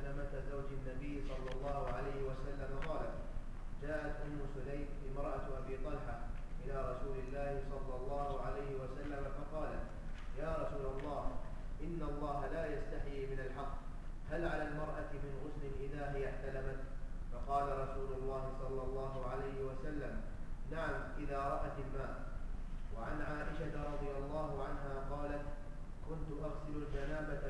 سلمة زوج النبي صلى الله عليه وسلم قالت: جاءت أم سليم امرأة أبي طلحة إلى رسول الله صلى الله عليه وسلم فقالت: يا رسول الله، إن الله لا يستحيي من الحق، هل على المرأة من غسل إذا هي احتلمت؟ فقال رسول الله صلى الله عليه وسلم: نعم، إذا رأت الماء. وعن عائشة رضي الله عنها قالت: كنت أغسل الجنابة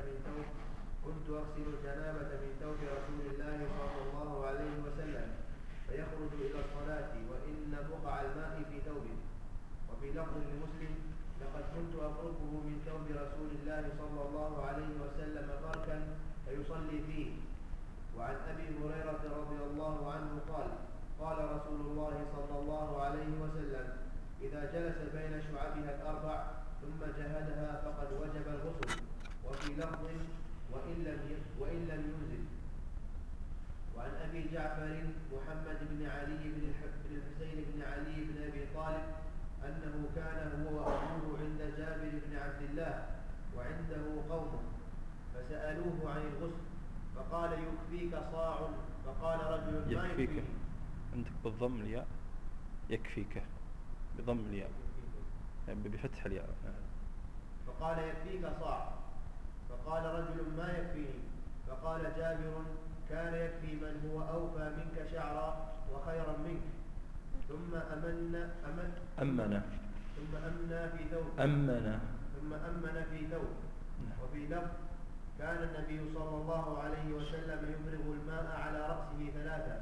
من ثوب رسول الله صلى الله عليه وسلم فيخرج إلى الصلاة وإن بقع الماء في ثوبه. وفي لفظ لمسلم: لقد كنت أفركه من ثوب رسول الله صلى الله عليه وسلم فركا فيصلي فيه. وعن أبي هريرة رضي الله عنه قال: قال رسول الله صلى الله عليه وسلم: إذا جلس بين شعبها الأربع ثم جهدها فقد وجب الغسل. وفي لفظ: وإن لم ينزل. وعن أبي جعفر محمد بن علي بن الحسين بن علي بن أبي طالب أنه كان هو وأبوه عند جابر بن عبد الله وعنده قوم فسألوه عن الغسل فقال: يكفيك صاع. فقال رجل: ما يكفيك، عندك بالضم الياء، يكفيك بضم الياء يعني بفتح الياء. فقال: يكفيك صاع. فقال رجل: ما يكفيني؟ فقال جابر: كان يكفي من هو أوفى منك شعرا وخيرا منك. ثم أمن في ثوب. وفي لفظ: كان النبي صلى الله عليه وسلم يفرغ الماء على رأسه ثلاثة.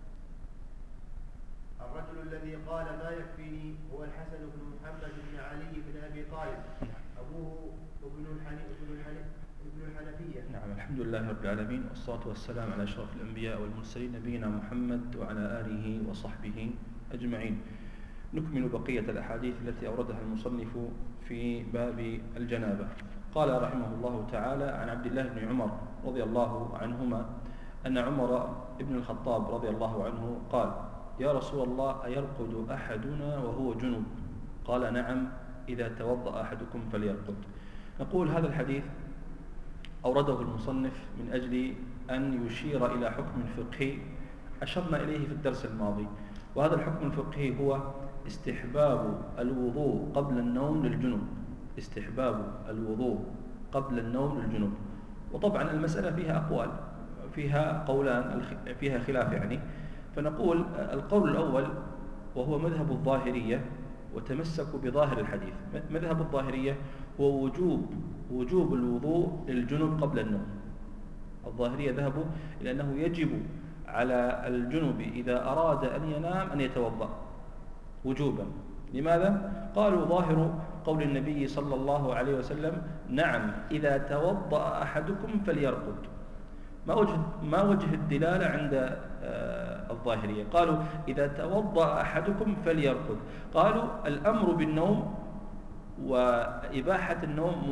الرجل الذي قال ما يكفيني هو الحسن بن محمد بن علي بن أبي طالب، أبوه ابن الحنفية. نعم، الحمد لله رب العالمين، والصلاة والسلام على أشرف الأنبياء والمرسلين نبينا محمد وعلى آله وصحبه أجمعين. نكمل بقية الأحاديث التي أوردها المصنف في باب الجنابة. قال رحمه الله تعالى: عن عبد الله بن عمر رضي الله عنهما أن عمر بن الخطاب رضي الله عنه قال: يا رسول الله، أيرقد أحدنا وهو جنب؟ قال: نعم، إذا توضأ أحدكم فليرقد. نقول هذا الحديث أورده المصنف من أجل أن يشير إلى حكم فقهي أشرنا إليه في الدرس الماضي، وهذا الحكم الفقهي هو استحباب الوضوء قبل النوم للجنب. استحباب الوضوء قبل النوم للجنب. وطبعا المسألة فيها أقوال، فيها قولان، فيها خلاف يعني. فنقول القول الأول وهو مذهب الظاهرية، وتمسكوا بظاهر الحديث. مذهب الظاهرية هو وجوب الوضوء للجنب قبل النوم. الظاهرية ذهبوا إلى أنه يجب على الجنب إذا أراد أن ينام أن يتوضأ وجوبا. لماذا؟ قالوا: ظاهر قول النبي صلى الله عليه وسلم: نعم، إذا توضأ أحدكم فليرقد. ما وجه الدلالة عند الظاهرية؟ قالوا: إذا توضأ أحدكم فليرقد. قالوا: الأمر بالنوم وإباحة النوم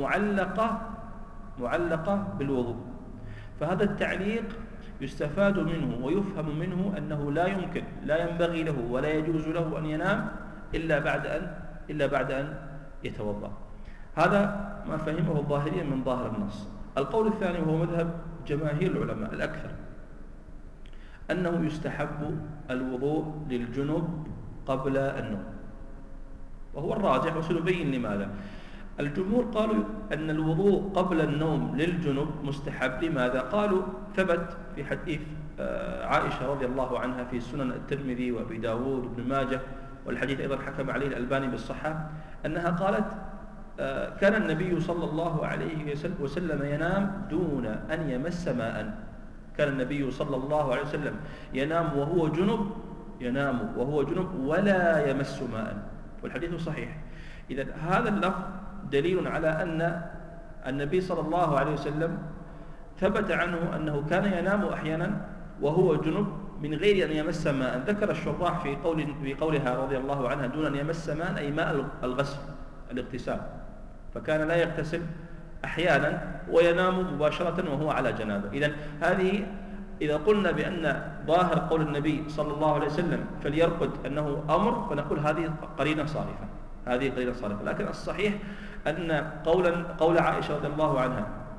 معلقة بالوضوء. فهذا التعليق يستفاد منه ويفهم منه أنه لا ينبغي له ولا يجوز له أن ينام إلا بعد أن يتوضأ. هذا ما فهمه الظاهرية من ظاهر النص. القول الثاني وهو مذهب جماهير العلماء الأكثر، أنه يستحب الوضوء للجنب قبل النوم، وهو الراجح، وسنبين لماذا. الجمهور قالوا أن الوضوء قبل النوم للجنب مستحب. لماذا؟ قالوا: ثبت في حديث عائشة رضي الله عنها في سنن الترمذي وأبي داود وابن ماجه، والحديث أيضا حكم عليه الألباني بالصحة، أنها قالت: كان النبي صلى الله عليه وسلم ينام دون أن يمس ماء. كان النبي صلى الله عليه وسلم ينام وهو جنب ولا يمس ماء، والحديث صحيح. إذن هذا اللفظ دليل على أن النبي صلى الله عليه وسلم ثبت عنه أنه كان ينام أحيانا وهو جنب من غير أن يمس ماء. ذكر الشراح في قولها رضي الله عنها دون أن يمس ماء أي ماء الغسل، الاغتسال، فكان لا يغتسل أحيانا وينام مباشرة وهو على جنابه. إذن هذه إذا قلنا بأن ظاهر قول النبي صلى الله عليه وسلم فليرقد أنه أمر، فنقول هذه قرينة صارفة. لكن الصحيح أن قول عائشة رضي الله عنها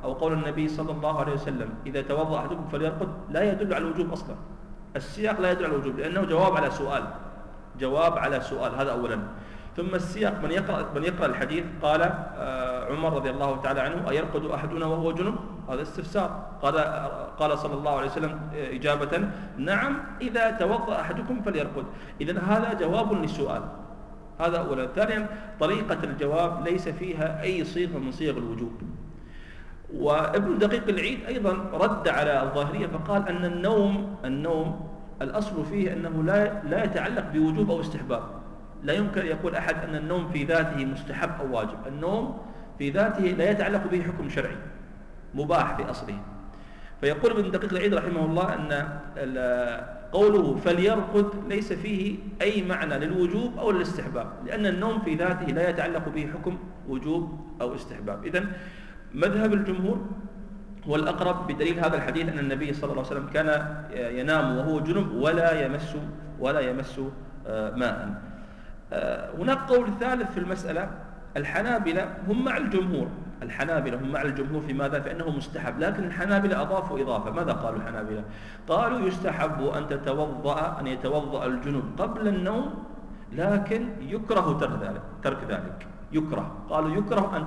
أو قول النبي صلى الله عليه وسلم إذا توضأ أحدكم فليرقد لا يدل على الوجوب أصلا. السياق لا يدل على الوجوب لأنه جواب على سؤال، هذا أولا. ثم السياق من يقرأ الحديث قال عمر رضي الله تعالى عنه أيرقد أحدنا وهو جنب؟ هذا استفسار. قال صلى الله عليه وسلم إجابة نعم إذا توضأ أحدكم فليرقد. إذن هذا جواب للسؤال، هذا أولا. ثانيا طريقة الجواب ليس فيها أي صيغة من صيغ الوجوب. وابن دقيق العيد أيضا رد على الظاهرية فقال أن النوم الأصل فيه أنه لا يتعلق بوجوب أو استحباب. لا يمكن يقول أحد أن النوم في ذاته مستحب أو واجب. النوم في ذاته لا يتعلق به حكم شرعي، مباح في أصله. فيقول ابن دقيق العيد رحمه الله أن قوله فليرقد ليس فيه أي معنى للوجوب أو للاستحباب، لأن النوم في ذاته لا يتعلق به حكم وجوب أو استحباب. إذن مذهب الجمهور والأقرب بدليل هذا الحديث أن النبي صلى الله عليه وسلم كان ينام وهو جنب ولا يمس ماء. هناك قول ثالث في المسألة. الحنابلة هم مع الجمهور في ماذا؟ فإنه مستحب. لكن الحنابلة أضافوا إضافة. ماذا قالوا الحنابلة؟ قالوا يستحب أن يتوضأ الجنب قبل النوم، لكن يكره ترك ذلك. قالوا يكره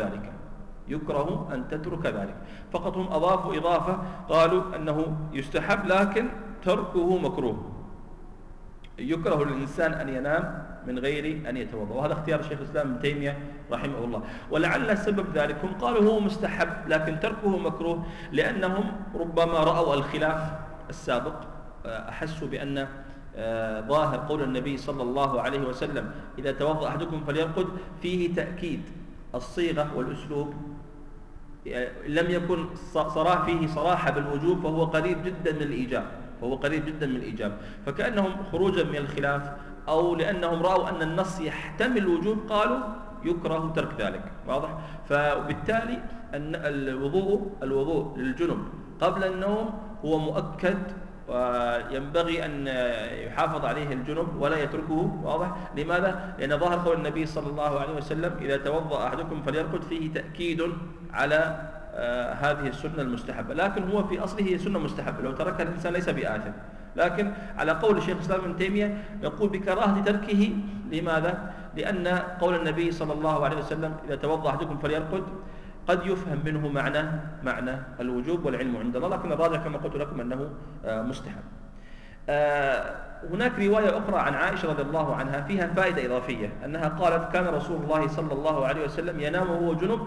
أن تترك ذلك. فقط هم أضافوا إضافة، قالوا أنه يستحب لكن تركه مكروه. يكره للإنسان أن ينام من غير أن يتوضأ، وهذا اختيار الشيخ الإسلام ابن تيمية رحمه الله. ولعل سبب ذلك هم قالوا هو مستحب لكن تركه مكروه، لأنهم ربما رأوا الخلاف السابق، أحسوا بأن ظاهر قول النبي صلى الله عليه وسلم إذا توضأ أحدكم فليرقد فيه تأكيد الصيغة والأسلوب، لم يكن فيه صراحة بالوجوب، فهو قريب جدا من الإيجاب. فكأنهم خروجا من الخلاف أو لأنهم رأوا أن النص يحتمل الوجوب قالوا يكره ترك ذلك. واضح؟ فبالتالي أن الوضوء للجنب قبل النوم هو مؤكد، وينبغي أن يحافظ عليه الجنب ولا يتركه. واضح؟ لماذا؟ لأن ظاهر قول النبي صلى الله عليه وسلم إذا توضأ أحدكم فليرقد فيه تأكيد على هذه السنة المستحبة، لكن هو في أصله هي سنة مستحبة، لو تركها الإنسان ليس بآثم. لكن على قول الشيخ الإسلام ابن تيمية يقول بكراهة تركه. لماذا؟ لأن قول النبي صلى الله عليه وسلم إذا توضأ أحدكم فليرقد قد يفهم منه معنى الوجوب والعلم عند الله، لكن الراجح كما قلت لكم أنه مستحب. هناك رواية أخرى عن عائشة رضي الله عنها فيها فائدة إضافية، أنها قالت كان رسول الله صلى الله عليه وسلم ينام وهو جنب.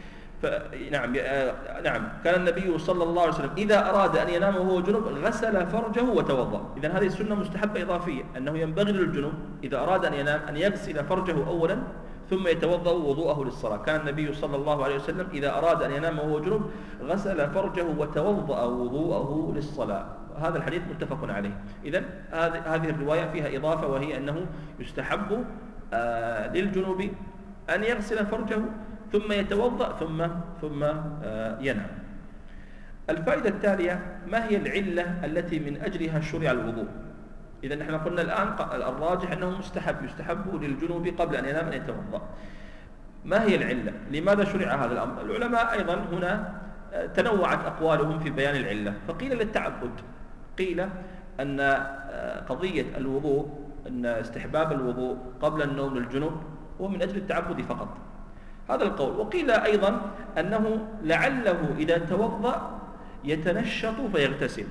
نعم كان النبي صلى الله عليه وسلم إذا أراد أن ينام وهو جنب غسل فرجه وتوضأ. إذن هذه السنة مستحبة إضافية، أنه ينبغي للجنب إذا أراد أن ينام أن يغسل فرجه أولا ثم يتوضأ وضوءه للصلاة. كان النبي صلى الله عليه وسلم إذا أراد أن ينام وهو جنب غسل فرجه وتوضأ وضوءه للصلاة. هذا الحديث متفق عليه. إذن هذه الرواية فيها إضافة، وهي أنه يستحب للجنوب أن يغسل فرجه ثم يتوضأ ثم ينام. الفائدة التالية: ما هي العلة التي من أجلها شرع الوضوء؟ إذا نحن قلنا الآن الراجح أنه يستحب للجنوب قبل أن ينام أن يتوضأ. ما هي العلة؟ لماذا شرع هذا الأمر؟ العلماء أيضا هنا تنوعت أقوالهم في بيان العلة. فقيل للتعبد، قيل أن قضية الوضوء، أن استحباب الوضوء قبل النوم للجنوب هو من أجل التعبد فقط، هذا القول. وقيل أيضا أنه لعله إذا توضأ يتنشط فيغتسل.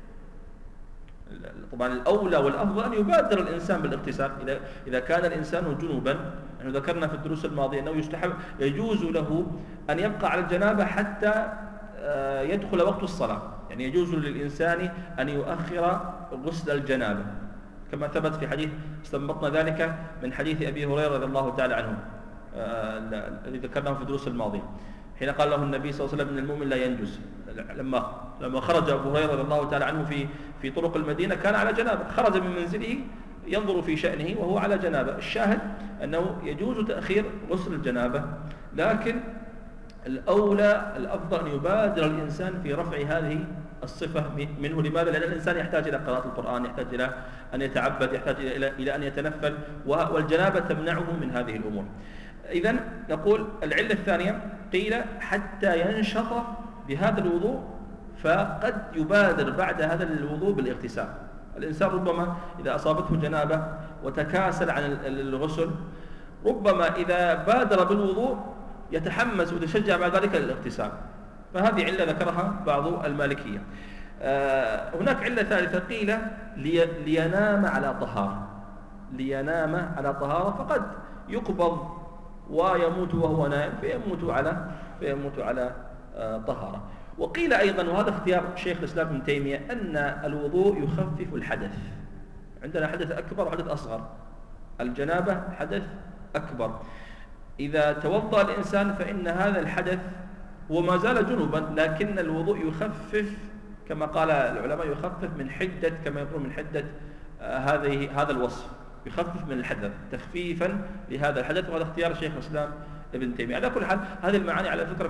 طبعا الأولى والأفضل أن يبادر الإنسان بالاغتسال إذا كان الإنسان جنوبا. نحن ذكرنا في الدروس الماضية أنه يجوز له أن يبقى على الجنابة حتى يدخل وقت الصلاة، يعني يجوز للإنسان أن يؤخر غسل الجنابة، كما ثبت في حديث استنبطنا ذلك من حديث أبي هريرة رضي الله تعالى عنه الذي ذكرناه في الدروس الماضية، حين قال له النبي صلى الله عليه وسلم ان المؤمن لا ينجس. لما خرج ابو هريره رضي الله تعالى عنه في طرق المدينه كان على جنابه، خرج من منزله ينظر في شأنه وهو على جنابه. الشاهد انه يجوز تأخير غسل الجنابه، لكن الاولى الافضل ان يبادر الانسان في رفع هذه الصفه منه. لماذا؟ لان الانسان يحتاج الى قراءه القران، يحتاج الى ان يتعبد، يحتاج الى ان يتنفل، والجنابه تمنعه من هذه الامور. إذن نقول العلة الثانية قيل حتى ينشط بهذا الوضوء، فقد يبادر بعد هذا الوضوء بالاغتسال. الإنسان ربما إذا أصابته جنابة وتكاسل عن الغسل، ربما إذا بادر بالوضوء يتحمس ويتشجع بعد ذلك للاغتسال، فهذه علة ذكرها بعض المالكية. هناك علة ثالثة قيل لينام على طهارة، لينام على طهارة، فقد يقبض ويموت وهو نائم فيموت على طهارة. وقيل أيضا، وهذا اختيار شيخ الإسلام ابن تيمية، أن الوضوء يخفف الحدث. عندنا حدث أكبر وحدث أصغر. الجنابة حدث أكبر، إذا توضأ الإنسان فإن هذا الحدث وما زال جنوبا، لكن الوضوء يخفف كما قال العلماء، يخفف من حدة، كما يقول من حدة هذا الوصف، يخفف من الحدث تخفيفا لهذا الحدث. وهذا اختيار شيخ الإسلام ابن تيمية. على كل حال هذه المعاني على فكرة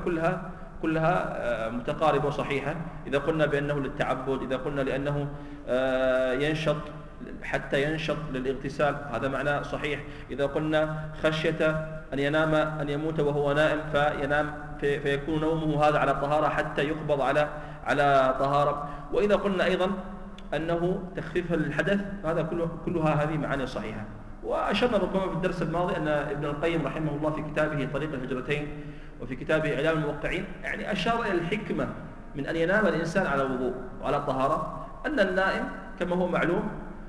كلها متقاربة وصحيحة. إذا قلنا بأنه للتعبد، إذا قلنا لأنه ينشط حتى ينشط للاغتسال، هذا معنى صحيح. إذا قلنا خشية أن يموت وهو نائم فينام، فيكون نومه هذا على طهارة حتى يقبض على طهارة. وإذا قلنا أيضا أنه تخفيف للحدث، هذا كلها هذه معاني صحيحة. وأشرنا ربما في الدرس الماضي أن ابن القيم رحمه الله في كتابه طريق الهجرتين وفي كتابه إعلام الموقعين يعني أشار إلى الحكمة من أن ينام الإنسان على وضوء وعلى طهارة، أن النائم كما هو معلوم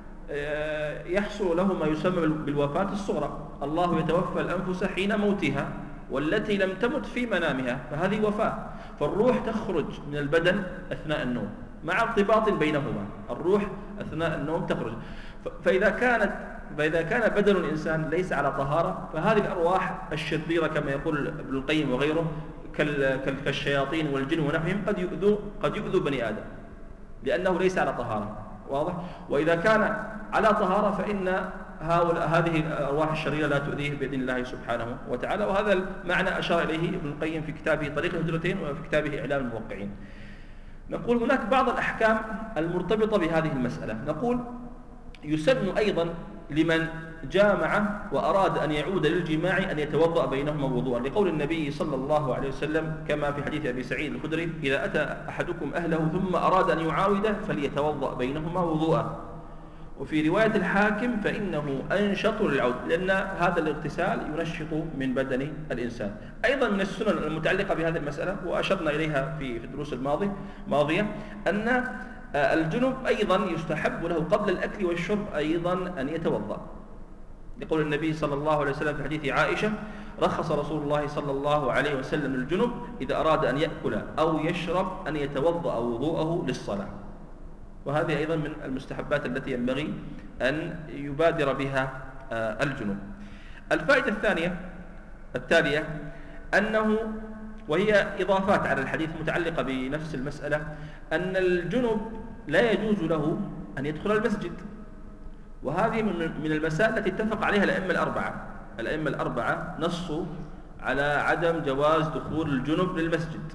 يحصل له ما يسمى بالوفاة الصغرى. الله يتوفى الأنفس حين موتها والتي لم تمت في منامها، فهذه وفاة، فالروح تخرج من البدن أثناء النوم مع ارتباط بينهما، الروح أثناء النوم تخرج. فإذا كان بدن الإنسان ليس على طهارة، فهذه الأرواح الشريرة كما يقول ابن القيم وغيره كالشياطين والجن ونحوهم قد يؤذوا بني آدم لأنه ليس على طهارة، واضح؟ وإذا كان على طهارة فإن هذه الأرواح الشريرة لا تؤذيه بإذن الله سبحانه وتعالى. وهذا المعنى أشار إليه ابن القيم في كتابه طريق الهجرتين وفي كتابه إعلام الموقعين. نقول هناك بعض الأحكام المرتبطة بهذه المسألة. نقول يسن أيضا لمن جامع وأراد أن يعود للجماع أن يتوضأ بينهما وضوءا، لقول النبي صلى الله عليه وسلم كما في حديث أبي سعيد الخدري: إذا أتى أحدكم أهله ثم أراد أن يعاود فليتوضأ بينهما وضوءا. وفي رواية الحاكم: فإنه أنشط للعود، لأن هذا الاغتسال ينشط من بدن الإنسان. أيضا من السنن المتعلقة بهذه المسألة وأشرنا إليها في الدروس الماضية أن الجنب أيضا يستحب له قبل الأكل والشرب أيضا أن يتوضأ، يقول النبي صلى الله عليه وسلم في حديث عائشة: رخص رسول الله صلى الله عليه وسلم الجنب إذا أراد أن يأكل أو يشرب أن يتوضأ وضوءه للصلاة. وهذه أيضا من المستحبات التي ينبغي أن يبادر بها الجنب. الفائدة التالية أنه، وهي إضافات على الحديث متعلقة بنفس المسألة، أن الجنب لا يجوز له أن يدخل المسجد، وهذه من المسائل التي اتفق عليها الأئمة الأربعة نصوا على عدم جواز دخول الجنب للمسجد.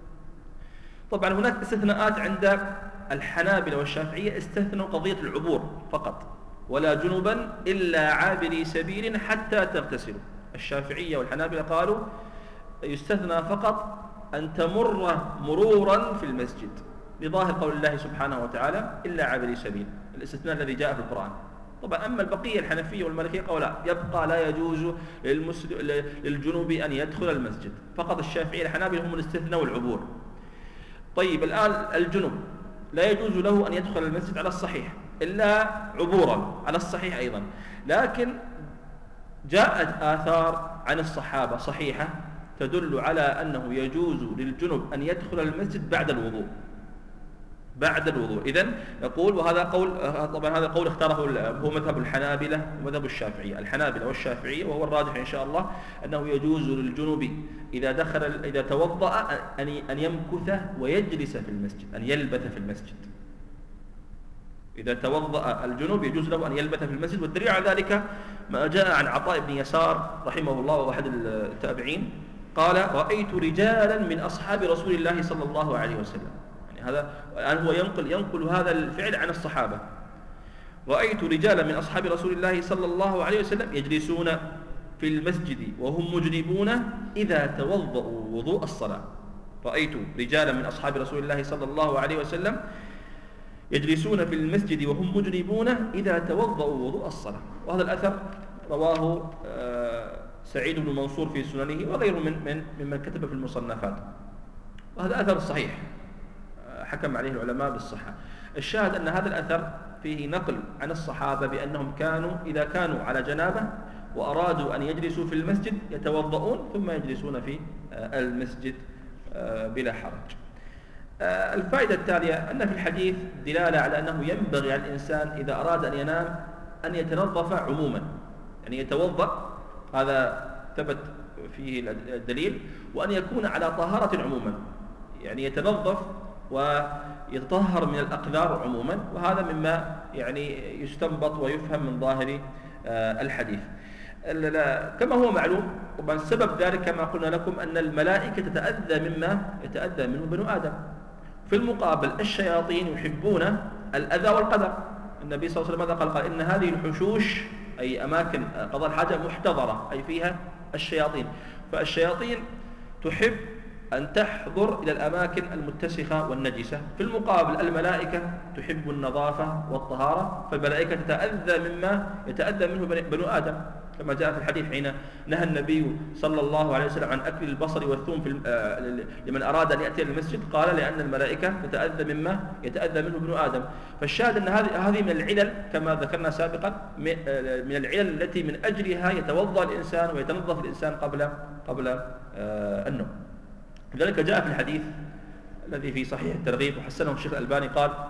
طبعا هناك استثناءات عند الحنابلة والشافعية، استثنوا قضية العبور فقط: ولا جنبا إلا عابري سبيل حتى تغتسلوا. الشافعية والحنابلة قالوا يستثنى فقط أن تمر مرورا في المسجد، لظاهر قول الله سبحانه وتعالى: إلا عابري سبيل، الاستثناء الذي جاء في القرآن. طبعا أما البقية الحنفية والمالكية قالوا لا، يبقى لا يجوز للجنوب أن يدخل المسجد، فقط الشافعية والحنابلة هم الاستثناء والعبور. طيب الآن الجنوب لا يجوز له أن يدخل المسجد على الصحيح إلا عبورا على الصحيح أيضا، لكن جاءت آثار عن الصحابة صحيحة تدل على أنه يجوز للجنب أن يدخل المسجد بعد الوضوء. إذن نقول، وهذا قول، طبعا هذا قول اختاره هو مذهب الحنابلة ومذهب الشافعية، الحنابلة والشافعية، وهو الراجح إن شاء الله أنه يجوز للجنب إذا توضأ أن يمكث ويجلس في المسجد، أن يلبث في المسجد. إذا توضأ الجنب يجوز له أن يلبث في المسجد. والدليل على ذلك ما جاء عن عطاء بن يسار رحمه الله وهو أحد التابعين قال: رأيت رجالا من أصحاب رسول الله صلى الله عليه وسلم، يعني هذا الآن هو ينقل هذا الفعل عن الصحابة: رأيت رجالا من أصحاب رسول الله صلى الله عليه وسلم يجلسون في في المسجد وهم مجنبون إذا توضأوا وضوء الصلاة. رأيت رجالا من أصحاب رسول الله صلى الله عليه وسلم يجلسون في المسجد وهم مجنبون إذا توضأوا وضوء الصلاة. وهذا الأثر رواه سعيد بن منصور في سننه وغيره ممن كتب في المصنفات، وهذا أثر صحيح حكم عليه العلماء بالصحة. الشاهد أن هذا الأثر فيه نقل عن الصحابة بأنهم كانوا إذا كانوا على جنابة وأرادوا أن يجلسوا في المسجد يتوضؤون ثم يجلسون في المسجد بلا حرج. الفائدة التالية أن في الحديث دلالة على أنه ينبغي على الإنسان إذا أراد أن ينام أن يتنظف عموما، يعني يتوضأ، هذا ثبت فيه الدليل، وأن يكون على طهارة عموما، يعني يتنظف ويتطهر من الأقذار عموما، وهذا مما يعني يستنبط ويفهم من ظاهر الحديث. كما هو معلوم، طبعا سبب ذلك كما قلنا لكم أن الملائكة تتأذى مما يتأذى منه بنو آدم. في المقابل الشياطين يحبون الأذى والقدر. النبي صلى الله عليه وسلم قال إن هذه الحشوش أي أماكن قضاء الحاجة محتضرة، أي فيها الشياطين، فالشياطين تحب أن تحضر إلى الأماكن المتسخة والنجسة. في المقابل الملائكة تحب النظافة والطهارة، فالملائكة تتأذى مما يتأذى منه بنو آدم، كما جاء في الحديث حين نهى النبي صلى الله عليه وسلم عن أكل البصل والثوم لمن أراد أن يأتي المسجد، قال لأن الملائكة تتأذى مما يتأذى منه بنو آدم. فالشاهد أن هذه من العلل كما ذكرنا سابقا، من العلل التي من أجلها يتوضأ الإنسان ويتنظف الإنسان قبل النوم. لذلك جاء في الحديث الذي في صحيح الترغيب وحسنه الشيخ الألباني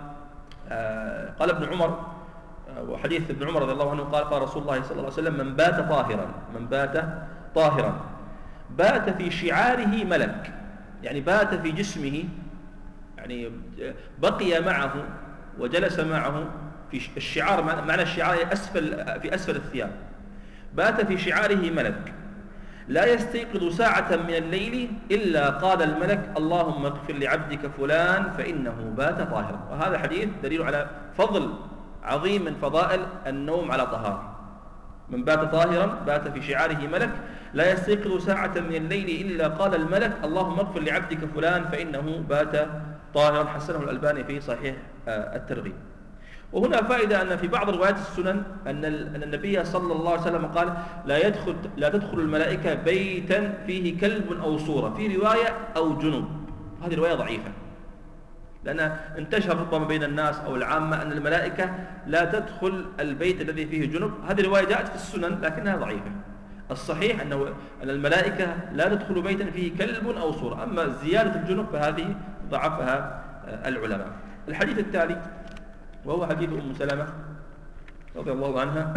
قال ابن عمر، وحديث ابن عمر رضي الله عنه قال رسول الله صلى الله عليه وسلم من بات طاهرا بات في شعاره ملك، يعني بات في جسمه، يعني بقي معه وجلس معه في الشعار. معنى الشعار في أسفل الثياب. بات في شعاره ملك لا يستيقظ ساعة من الليل إلا قال الملك اللهم اغفر لعبدك فلان فإنه بات طاهرا. وهذا حديث دليل على فضل عظيم من فضائل النوم على طهارة. من بات طاهرا بات في شعاره ملك لا يستيقظ ساعة من الليل إلا قال الملك اللهم اغفر لعبدك فلان فإنه بات طاهرا. حسنه الألباني في صحيح الترغيب. وهنا فائدة أن في بعض روايات السنن أن النبي صلى الله عليه وسلم قال لا تدخل الملائكة بيتا فيه كلب أو صورة، في رواية أو جنب. هذه رواية ضعيفة، لأن انتشر ربما بين الناس أو العامة أن الملائكة لا تدخل البيت الذي فيه جنب. هذه الرواية جاءت في السنن لكنها ضعيفة. الصحيح أن الملائكة لا تدخل بيتا فيه كلب أو صورة. أما زيادة الجنب فهذه ضعفها العلماء. الحديث التالي وهو حديث أم سلمة رضي الله عنها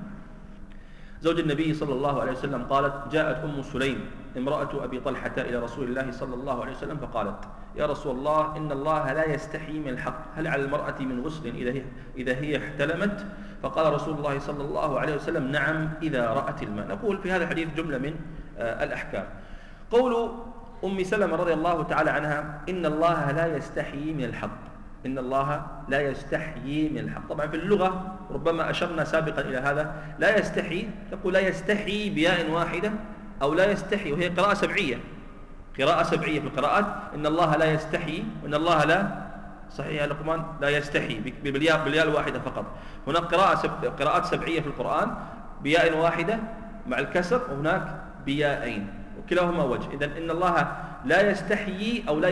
زوج النبي صلى الله عليه وسلم قالت جاءت أم سليم امرأة أبي طلحة إلى رسول الله صلى الله عليه وسلم فقالت يا رسول الله إن الله لا يستحي من الحق، هل على المرأة من غسل إذا هي احتلمت؟ فقال رسول الله صلى الله عليه وسلم نعم إذا رأت الماء. نقول في هذا الحديث جملة من الأحكام. قول أم سلمة رضي الله تعالى عنها إن الله لا يستحي من الحق، إن الله لا يستحيي من الحق. طبعا في اللغة ربما أشرنا سابقا إلى هذا، لا يستحي تقول لا يستحي بياء واحدة أو لا يستحي، وهي قراءة سبعية في القراءات. إن الله لا يستحي وإن الله لا صحيح لقمان لا يستحي بالياء الواحدة فقط. هناك قراءات سبعية في القرآن بياء واحدة مع الكسر، وهناك بياءين وكلاهما وجه. إذن إن الله لا يستحيي أو لا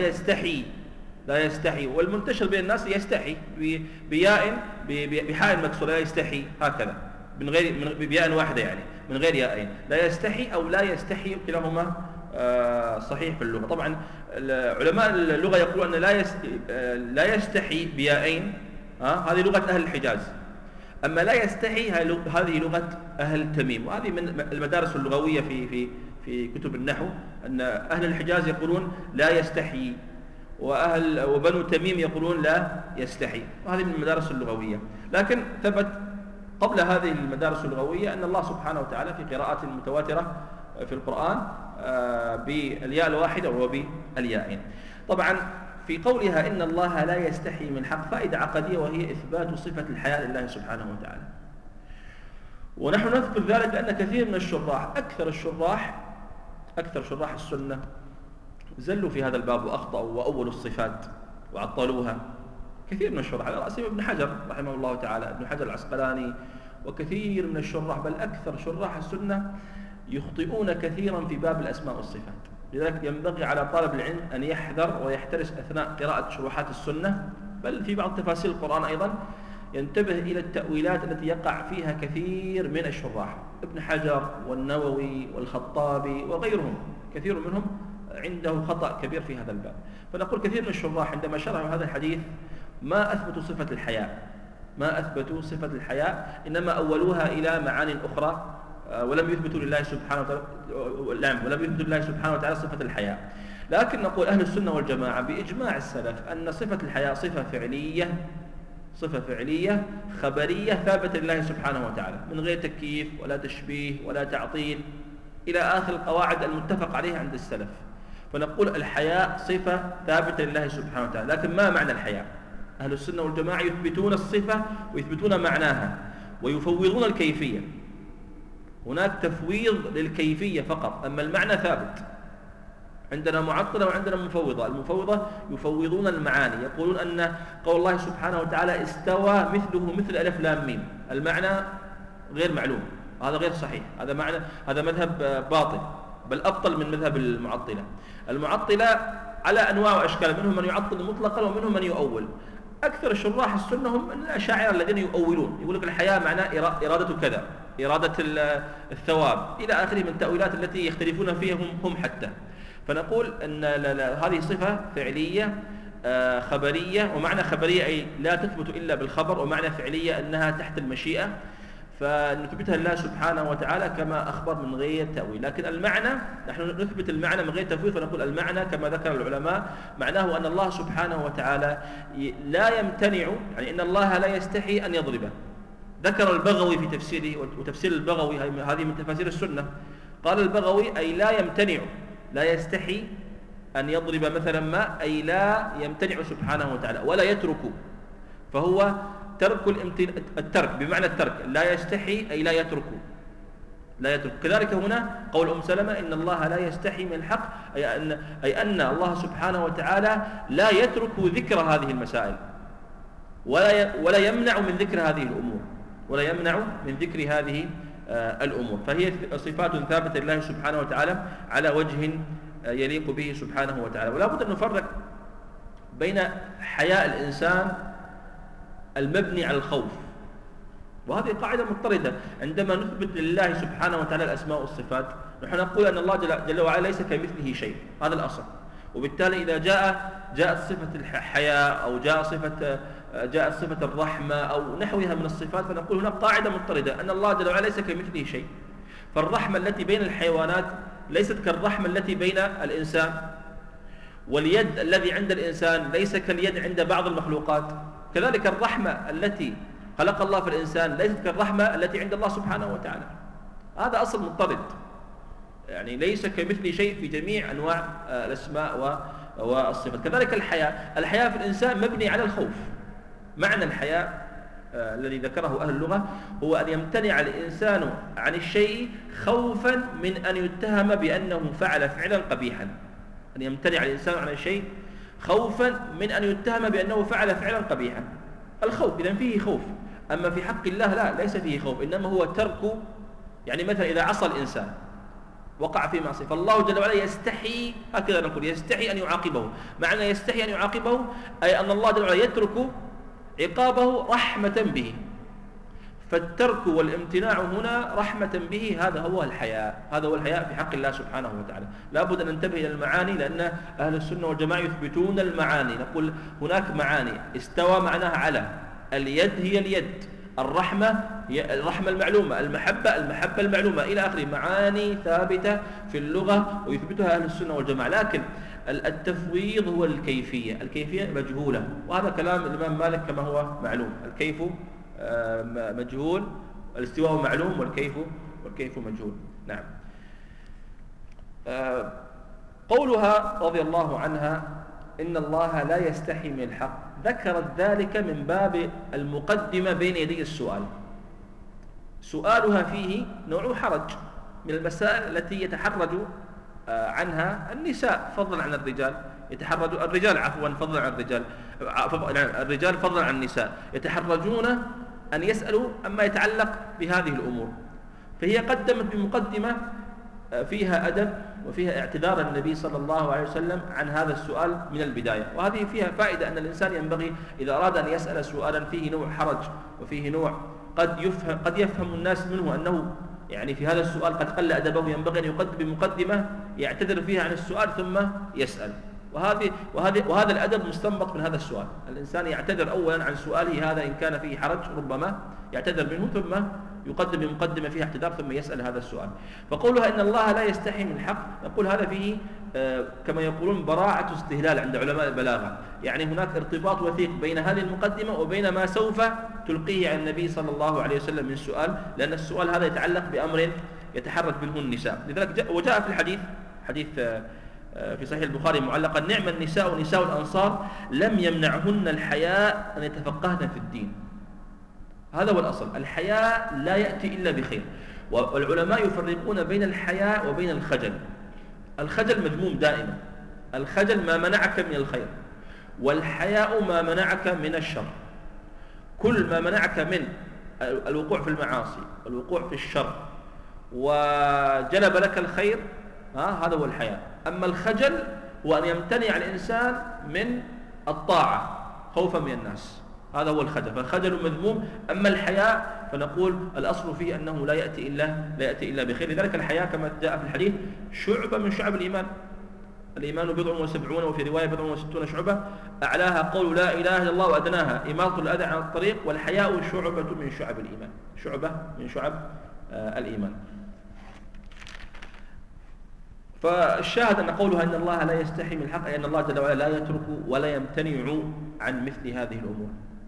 يستحي، والمنتشر بين الناس يستحي بحاء مكسورة، لا يستحي هكذا من بياء واحدة، يعني من غير ياءين. لا يستحي أو لا يستحي كلاهما صحيح في اللغة. طبعا علماء اللغة يقولون أن لا يستحي بياءين، هذه لغة أهل الحجاز. أما لا يستحي هذه لغة أهل تميم، وهذه من المدارس اللغوية في كتب النحو، أن أهل الحجاز يقولون لا يستحي، وبنو تميم يقولون لا يستحي، وهذه من المدارس اللغوية. لكن ثبت قبل هذه المدارس اللغوية أن الله سبحانه وتعالى في قراءات متواترة في القرآن بالياء الواحدة وبالياءين. طبعا في قولها إن الله لا يستحي من الحق فائدة عقدية، وهي إثبات صفة الحياء لله سبحانه وتعالى. ونحن نذكر ذلك لأن كثير من الشراح أكثر شراح السنة زلوا في هذا الباب وأخطأوا وأولوا الصفات وعطلوها. كثير من الشراح على رأسهم ابن حجر رحمه الله تعالى، ابن حجر العسقلاني، وكثير من الشراح بل أكثر شراح السنة يخطئون كثيرا في باب الأسماء والصفات. لذلك ينبغي على طالب العلم أن يحذر ويحترس أثناء قراءة شروحات السنة، بل في بعض تفاسير القرآن أيضا ينتبه إلى التأويلات التي يقع فيها كثير من الشراح، ابن حجر والنووي والخطابي وغيرهم، كثير منهم عنده خطأ كبير في هذا الباب. فنقول كثير من الشراح عندما شرحوا هذا الحديث ما أثبتوا صفة الحياء، إنما أولوها إلى معاني أخرى ولم يثبتوا لله سبحانه وتعالى صفة الحياء. لكن نقول أهل السنة والجماعة بإجماع السلف أن صفة الحياء صفة فعلية خبرية ثابتة لله سبحانه وتعالى من غير تكييف ولا تشبيه ولا تعطيل إلى آخر القواعد المتفق عليها عند السلف. فنقول الحياء صفة ثابتة لله سبحانه وتعالى. لكن ما معنى الحياء؟ أهل السنة والجماعة يثبتون الصفة ويثبتون معناها ويفوضون الكيفية. هناك تفويض للكيفية فقط، أما المعنى ثابت. عندنا معطلة وعندنا مفوضة. المفوضة يفوضون المعاني، يقولون أن قول الله سبحانه وتعالى استوى مثله مثل ألف لام ميم، المعنى غير معلوم، هذا غير صحيح، هذا مذهب باطل، بل أبطل من مذهب المعطلة. المعطلة على أنواع وأشكال، منهم من يعطل مطلقا ومنهم من يؤول. أكثر شراح السنة هم الأشاعرة الذين يؤولون، يقول لك الحياة معناه إرادة كذا، إرادة الثواب إلى آخره من التأويلات التي يختلفون فيها هم حتى. فنقول أن هذه صفة فعلية خبرية، ومعنى خبرية أي لا تثبت إلا بالخبر، ومعنى فعلية أنها تحت المشيئة، فنثبتها لله سبحانه وتعالى كما أخبر من غير تأويل. لكن المعنى نحن نثبت المعنى من غير تفويض، فنقول المعنى كما ذكر العلماء معناه أن الله سبحانه وتعالى لا يمتنع، يعني إن الله لا يستحي أن يضربه. ذكر البغوي في تفسيره، وتفسير البغوي هذه من تفاسير السنة، قال البغوي أي لا يمتنع، لا يستحي أن يضرب مثلا ما، أي لا يمتنع سبحانه وتعالى ولا يترك، فهو الترك بمعنى الترك، لا يستحي أي لا يترك. كذلك هنا قول سلمة إن الله لا يستحي من الحق، أي أن الله سبحانه وتعالى لا يترك ذكر هذه المسائل ولا يمنع من ذكر هذه الأمور، فهي صفات ثابتة لله سبحانه وتعالى على وجه يليق به سبحانه وتعالى. ولا بد أن نفرق بين حياء الإنسان المبني على الخوف، وهذه قاعدة مضطردة. عندما نثبت لله سبحانه وتعالى الأسماء والصفات نحن نقول أن الله جل وعلا ليس كمثله شيء، هذا الأصل. وبالتالي إذا جاءت صفة الحياء أو جاءت صفة الرحمة أو نحوها من الصفات، فنقول هناك قاعدة مضطردة أن الله جل وعلا ليس كمثله شيء. فالرحمة التي بين الحيوانات ليست كالرحمة التي بين الإنسان، واليد الذي عند الإنسان ليس كاليد عند بعض المخلوقات. كذلك الرحمة التي خلق الله في الإنسان ليست كالرحمة التي عند الله سبحانه وتعالى. هذا أصل مضطرد، يعني ليس كمثل شيء في جميع أنواع الأسماء والصفات. كذلك الحياة في الإنسان مبني على الخوف. معنى الحياء الذي ذكره أهل اللغة هو أن يمتنع الإنسان عن الشيء خوفا من أن يتهم بأنه فعل فعلا قبيحا. أن يمتنع الإنسان عن الشيء خوفا من أن يتهم بأنه فعل فعلا قبيحا. الخوف إذن فيه خوف، أما في حق الله لا، ليس فيه خوف، إنما هو ترك. يعني مثلا إذا عصى الإنسان وقع في معصية، فالله جل وعلا يستحي، هكذا نقول يستحي أن يعاقبه. معنى يستحي أن يعاقبه أي أن الله جل وعلا يترك عقابه رحمة به، فالترك والامتناع هنا رحمة به. هذا هو الحياء في حق الله سبحانه وتعالى. لا بد أن ننتبه إلى المعاني، لأن أهل السنة والجماعة يثبتون المعاني. نقول هناك معاني استوى معناها على، اليد هي اليد، الرحمة هي الرحمة المعلومة، المحبة المعلومة إلى آخره، معاني ثابتة في اللغة ويثبتها أهل السنة والجماعة. لكن التفويض هو الكيفية مجهولة، وهذا كلام الإمام مالك كما هو معلوم. الكيف مجهول، الاستواء معلوم، والكيف مجهول. نعم. قولها رضي الله عنها إن الله لا يستحي من الحق، ذكرت ذلك من باب المقدمة بين يدي السؤال. سؤالها فيه نوع حرج من المسائل التي يتحرج عنها النساء فضلا عن الرجال، يتحرج الرجال عفوا فضلا عن الرجال، الرجال فضلا عن النساء يتحرجون أن يسألوا عما يتعلق بهذه الأمور. فهي قدمت بمقدمة فيها أدب وفيها اعتذار النبي صلى الله عليه وسلم عن هذا السؤال من البداية. وهذه فيها فائدة أن الإنسان ينبغي إذا أراد أن يسأل سؤالا فيه نوع حرج وفيه نوع قد يفهم الناس منه أنه يعني في هذا السؤال قد قل أدبه، ينبغي أن يقدم بمقدمة يعتذر فيها عن السؤال ثم يسأل. وهذا الأدب مستنبط من هذا السؤال. الإنسان يعتذر أولا عن سؤاله هذا إن كان فيه حرج ربما يعتذر منه، ثم يقدم بمقدمة فيها اعتذار ثم يسأل هذا السؤال. فقولها إن الله لا يستحي من الحق، نقول هذا فيه كما يقولون براعة استهلال عند علماء البلاغة، يعني هناك ارتباط وثيق بين هذه المقدمة وبين ما سوف تلقيه عن النبي صلى الله عليه وسلم من سؤال، لأن السؤال هذا يتعلق بأمر يتحرك منه النساء. لذلك وجاء في الحديث حديث في صحيح البخاري معلقا: نعم النساء نساء الأنصار لم يمنعهن الحياء أن يتفقهن في الدين. هذا هو الأصل، الحياء لا يأتي إلا بخير. والعلماء يفرقون بين الحياء وبين الخجل. الخجل مذموم دائما، الخجل ما منعك من الخير، والحياء ما منعك من الشر. كل ما منعك من الوقوع في المعاصي والوقوع في الشر وجلب لك الخير هذا هو الحياء. أما الخجل هو أن يمتنع الإنسان من الطاعة خوفا من الناس، هذا هو الخجل، فالخجل مذموم. أما الحياء فنقول الأصل فيه أنه لا يأتي إلا بخير. لذلك الحياء كما جاء في الحديث شعبة من شعب الإيمان. الإيمان 70 وفي رواية 60 شعبة، أعلاها قول لا إله إلا الله وأدناها إماطة الأذى عن الطريق، والحياء شعبة من شعب الإيمان، شعبة من شعب الإيمان. فالشاهد أن قولها إن الله لا يستحي من الحق، أي أن الله جل وعلا لا يترك ولا يمتنع عن مثل هذه الأمور،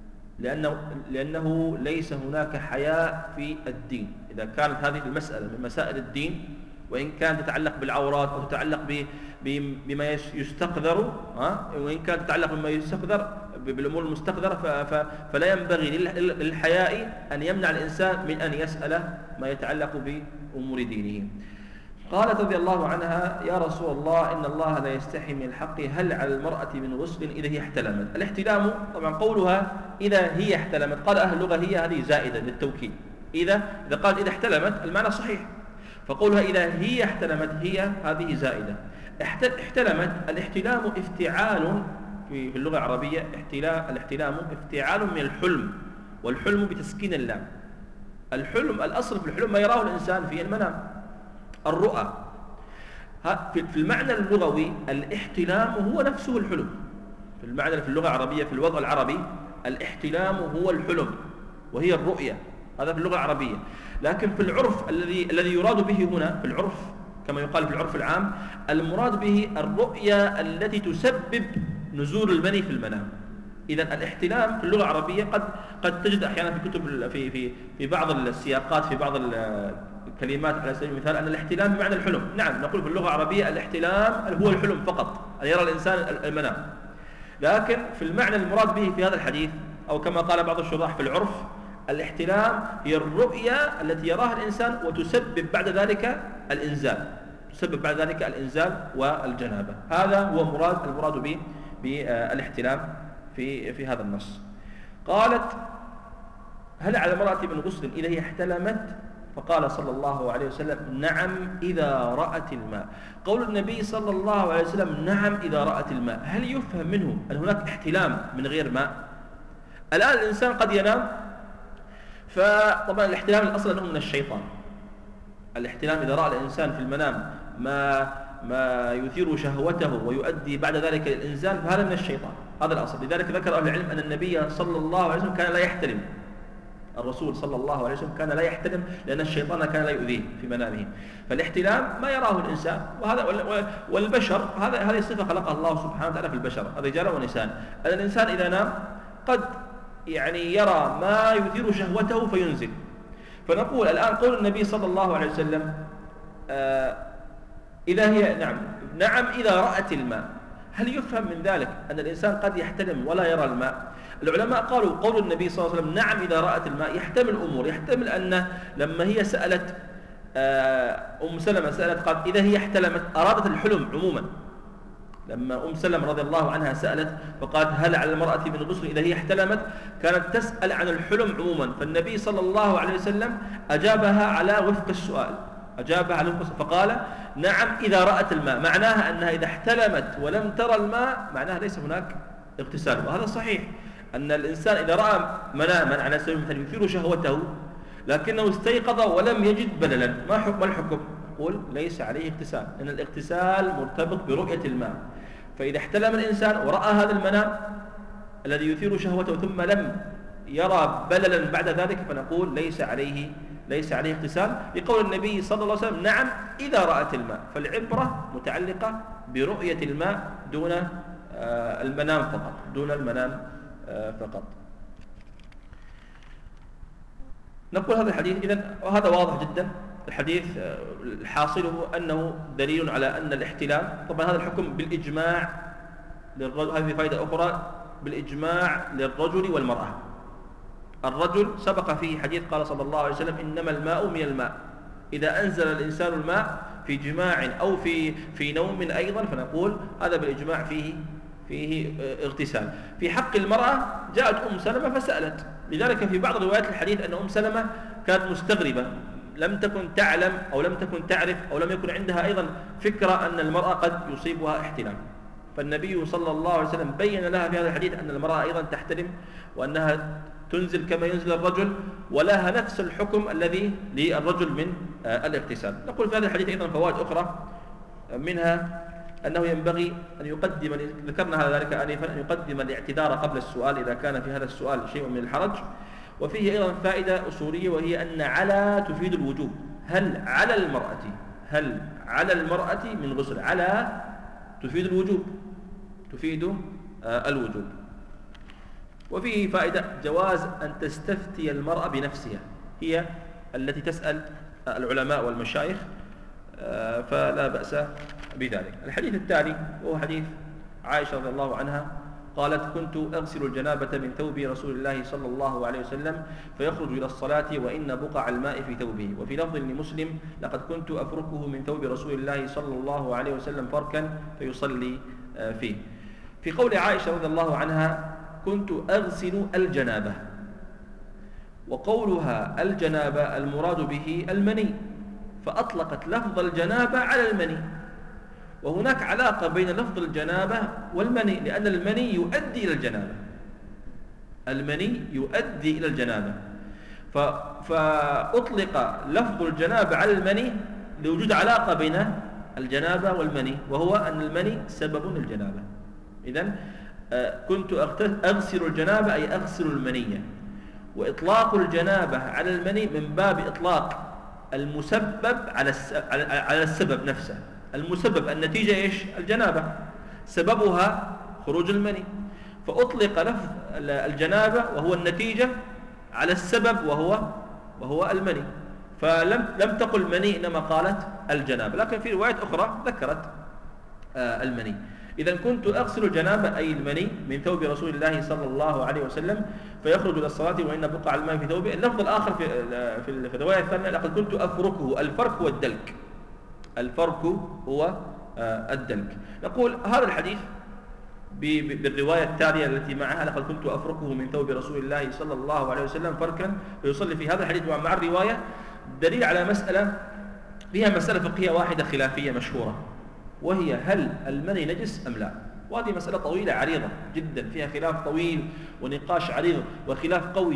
لأنه ليس هناك حياء في الدين. إذا كانت هذه المسألة من مسائل الدين وإن كانت تتعلق بالعورات أو تتعلق بما يستقذر، وإن كانت تتعلق بما يستقذر بالأمور المستقذرة، فلا ينبغي للحياء أن يمنع الإنسان من أن يسأل ما يتعلق بأمور دينه. قالت رضي الله عنها: يا رسول الله إن الله لا يستحي من الحق، هل على المرأة من غسل إذا هي احتلمت؟ الاحتلام طبعا قولها إذا هي احتلمت، قال أهل اللغة هي هذه زائدة للتوكيد. إذا قالت إذا احتلمت المعنى صحيح، فقولها إذا هي احتلمت هي هذه زائدة. احتلمت، الاحتلام افتعال في اللغة العربية، الاحتلام افتعال من الحلم، والحلم بتسكين اللام. الحلم الأصل في الحلم ما يراه الإنسان في المنام، الرؤى. في المعنى اللغوي الاحتلام هو نفسه الحلم. في المعنى في اللغة العربية في الوضع العربي الاحتلام هو الحلم وهي الرؤية، هذا في اللغة العربية. لكن في العرف الذي يراد به هنا في العرف كما يقال في العرف العام، المراد به الرؤية التي تسبب نزول المني في المنام. إذن الاحتلام في اللغة العربية قد تجد أحيانا في كتب في بعض السياقات في بعض الكلمات على سبيل المثال أن الاحتلام بمعنى الحلم. نعم نقول في اللغة العربية الاحتلام هو الحلم فقط، أن يرى الإنسان المنام. لكن في المعنى المراد به في هذا الحديث أو كما قال بعض الشراح في العرف، الاحتلام هي الرؤية التي يراها الإنسان وتسبب بعد ذلك الإنزال والجنابة. هذا هو المراد به بالاحتلام في هذا النص. قالت: هل على المرأة من غسل إذا هي احتلمت؟ فقال صلى الله عليه وسلم: نعم إذا رأت الماء. قول النبي صلى الله عليه وسلم نعم إذا رأت الماء، هل يفهم منه أن هناك احتلام من غير ماء؟ الآن الإنسان قد ينام، فطبعا الاحتلام الأصل أنه من الشيطان. الاحتلام إذا رأى الإنسان في المنام ما يثير شهوته ويؤدي بعد ذلك الإنزال، فهذا من الشيطان، هذا الأصل. لذلك ذكر أهل العلم أن النبي صلى الله عليه وسلم كان لا يحتلم، الرسول صلى الله عليه وسلم كان لا يحتلم لأن الشيطان كان لا يؤذيه في منامه. فالاحتلام ما يراه الإنسان، وهذا والبشر هذه صفة خلقها الله سبحانه وتعالى في البشر رجالا ونساء. الإنسان إذا نام قد يرى ما يثير شهوته فينزل. فنقول الآن قول النبي صلى الله عليه وسلم إذا هي نعم إذا رأت الماء، هل يفهم من ذلك أن الإنسان قد يحتلم ولا يرى الماء؟ العلماء قالوا قول النبي صلى الله عليه وسلم نعم إذا رأت الماء يحتمل أمور، يحتمل أن لما هي سألت أم سلمة سألت قالت إذا هي احتلمت أرادت الحلم عموما. لما أم سلمة رضي الله عنها سألت فقالت هل على المرأة من غسل إذا هي احتلمت، كانت تسأل عن الحلم عموما، فالنبي صلى الله عليه وسلم أجابها على وفق السؤال، أجابها على وفق السؤال فقال نعم إذا رأت الماء، معناها أنها إذا احتلمت ولم ترى الماء معناها ليس هناك اغتسال. وهذا صحيح أن الإنسان إذا رأى مناما على سبيل المثال يثير شهوته لكنه استيقظ ولم يجد بللا، ما الحكم؟ يقول ليس عليه اغتسال، لأن الاغتسال مرتبط برؤية الماء. فإذا احتلم الإنسان ورأى هذا المنام الذي يثير شهوته ثم لم يرى بللا بعد ذلك فنقول ليس عليه اغتسال، لقول النبي صلى الله عليه وسلم نعم إذا رأت الماء. فالعبرة متعلقة برؤية الماء دون المنام فقط، دون المنام فقط. نقول هذا الحديث إذن وهذا واضح جدا، الحديث حاصله أنه دليل على أن الاحتلام، طبعا هذا الحكم بالإجماع للرجل، هذه فائدة أخرى، بالإجماع للرجل والمرأة. الرجل سبق فيه حديث قال صلى الله عليه وسلم إنما الماء من الماء، إذا أنزل الإنسان الماء في جماع أو في نوم أيضا فنقول هذا بالإجماع فيه اغتسال. في حق المرأة جاءت أم سلمة فسألت، لذلك في بعض روايات الحديث أن أم سلمة كانت مستغربة، لم تكن تعلم أو لم تكن تعرف أو لم يكن عندها أيضا فكرة أن المرأة قد يصيبها احتلام، فالنبي صلى الله عليه وسلم بين لها في هذا الحديث أن المرأة أيضا تحتلم وأنها تنزل كما ينزل الرجل ولها نفس الحكم الذي للرجل من الاغتسال. نقول في هذا الحديث أيضا فوائد أخرى، منها أنه ينبغي أن يقدم، ذكرنا ذلك آنفا، أن يقدم الاعتذار قبل السؤال إذا كان في هذا السؤال شيء من الحرج. وفيه أيضا فائدة أصولية وهي أن على تفيد الوجوب، هل على المرأة من غسل، على تفيد الوجوب، تفيد الوجوب. وفيه فائدة جواز أن تستفتي المرأة بنفسها، هي التي تسأل العلماء والمشايخ، فلا بأس بذلك. الحديث التالي وهو حديث عائشة رضي الله عنها قالت كنت أغسل الجنابة من ثوب رسول الله صلى الله عليه وسلم فيخرج إلى الصلاة وإن بقع الماء في ثوبه. وفي لفظ لمسلم لقد كنت أفركه من ثوب رسول الله صلى الله عليه وسلم فركا فيصلي فيه. في قول عائشة رضي الله عنها كنت أغسل الجنابة، وقولها الجنابة المراد به المني، فأطلقت لفظ الجنابة على المني، وهناك علاقة بين لفظ الجنابة والمني، لأن المني يؤدي إلى الجنابة، المني يؤدي إلى الجنابة، فأطلق لفظ الجنابة على المني لوجود علاقة بين الجنابة والمني، وهو أن المني سبب للجنابة. إذن كنت أغسل الجنابة أي أغسل المنية، وإطلاق الجنابة على المني من باب إطلاق المسبب على السبب نفسه. المسبب النتيجة إيش؟ الجنابة، سببها خروج المني، فأطلق لفظ الجنابة وهو النتيجة على السبب وهو المني، فلم تقل مني إنما قالت الجنابة، لكن في رواية أخرى ذكرت المني. إذا كنت أغسل الجنابة أي المني من ثوب رسول الله صلى الله عليه وسلم فيخرج إلى الصلاة وإن بقع الماء في ثوبه. اللفظ الآخر في الرواية الثانية لقد كنت أفركه، الفرك هو الدلك، الفرك هو الدلك. نقول هذا الحديث بالرواية التالية التي معها لقد كنت أفركه من ثوب رسول الله صلى الله عليه وسلم فركا فيصلي في هذا الحديث مع الرواية دليل على مسألة فيها مسألة فقهية واحدة خلافية مشهورة، وهي هل المني نجس أم لا؟ وهذه مسألة طويلة عريضة جدا، فيها خلاف طويل ونقاش عريض وخلاف قوي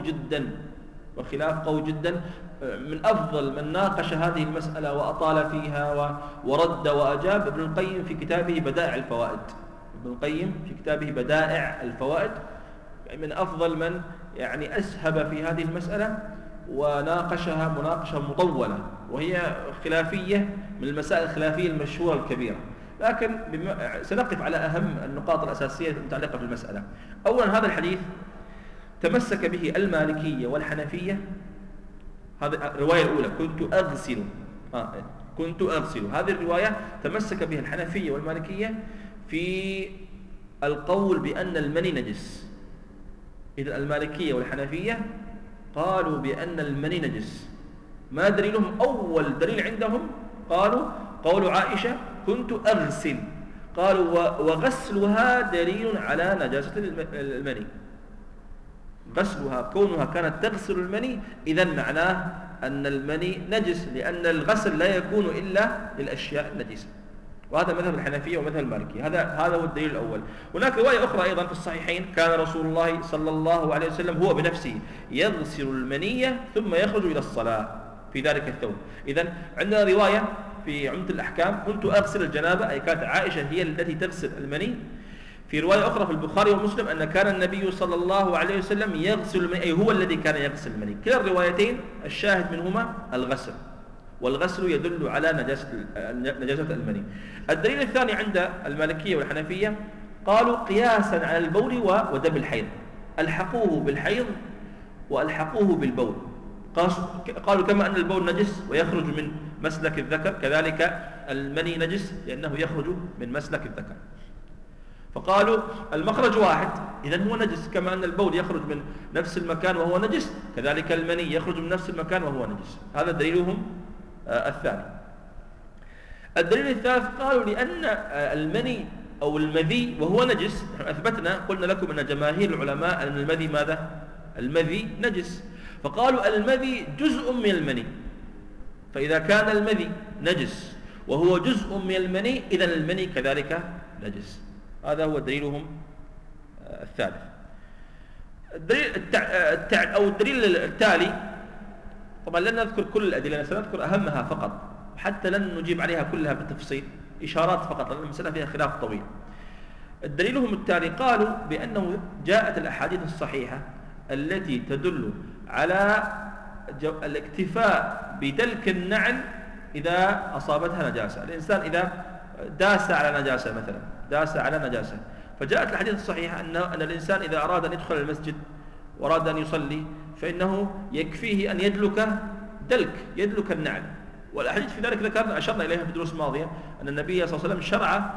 جدا. من أفضل من ناقش هذه المسألة وأطال فيها ورد وأجاب ابن القيم في كتابه بدائع الفوائد. ابن القيم في كتابه بدائع الفوائد من أفضل من يعني أسهب في هذه المسألة وناقشها مناقشة مطولة، وهي خلافية من المسائل الخلافية المشهورة الكبيرة، لكن سنقف على أهم النقاط الأساسية المتعلقة بالمسألة. أولا هذا الحديث تمسك به المالكية والحنفية، هذه الرواية الأولى كنت أغسل، هذه الرواية تمسك بها الحنفية والمالكية في القول بأن المني نجس، إذن المالكية والحنفية قالوا بأن المني نجس. ما دليلهم؟ أول دليل عندهم قالوا قول عائشة كنت أغسل، قالوا وغسلها دليل على نجاسة المني. غسلها كونها كانت تغسل المني إذن معناه أن المني نجس، لأن الغسل لا يكون إلا للأشياء النجسة. وهذا مذهب الحنفية ومذهب المالكية. هذا هو الدليل الأول. هناك رواية أخرى أيضا في الصحيحين كان رسول الله صلى الله عليه وسلم هو بنفسه يغسل المنية ثم يخرج إلى الصلاة في ذلك الثوب. إذن عندنا رواية في عمدة الأحكام كنت أغسل الجنابة، أي كانت عائشة هي التي تغسل المني. في رواية أخرى في البخاري ومسلم أن كان النبي صلى الله عليه وسلم يغسل المني، أي هو الذي كان يغسل المني. كلا الروايتين الشاهد منهما الغسل، والغسل يدل على نجاسة المني. الدليل الثاني عند المالكية والحنفية قالوا قياسا على البول ودم الحيض، ألحقوه بالحيض وألحقوه بالبول. قالوا كما أن البول نجس ويخرج من مسلك الذكر كذلك المني نجس لأنه يخرج من مسلك الذكر، فقالوا المخرج واحد إذن هو نجس. كما أن البول يخرج من نفس المكان وهو نجس كذلك المني يخرج من نفس المكان وهو نجس. هذا دليلهم الثاني. الدليل الثالث قالوا لأن المني أو المذي وهو نجس، أثبتنا قلنا لكم أن جماهير العلماء أن المذي ماذا؟ المذي نجس، فقالوا المذي جزء من المني، فإذا كان المذي نجس وهو جزء من المني إذن المني كذلك نجس. هذا هو دليلهم الثالث. الدليل التالي طبعا لن نذكر كل الأدلة، سنذكر أهمها فقط حتى لن نجيب عليها كلها بالتفصيل، إشارات فقط لأن المسألة فيها خلاف طويل. دليلهم التالي قالوا بأنه جاءت الأحاديث الصحيحة التي تدل على الاكتفاء بدلك النعل إذا أصابتها نجاسة. الإنسان إذا داس على نجاسة مثلا، داس على نجاسة، فجاءت الحديث الصحيحة أن الإنسان إذا أراد أن يدخل المسجد وأراد أن يصلي فإنه يكفيه أن يدلك النعل. والأحاديث في ذلك ذكرنا أشرنا إليها في دروس ماضية أن النبي صلى الله عليه وسلم شرع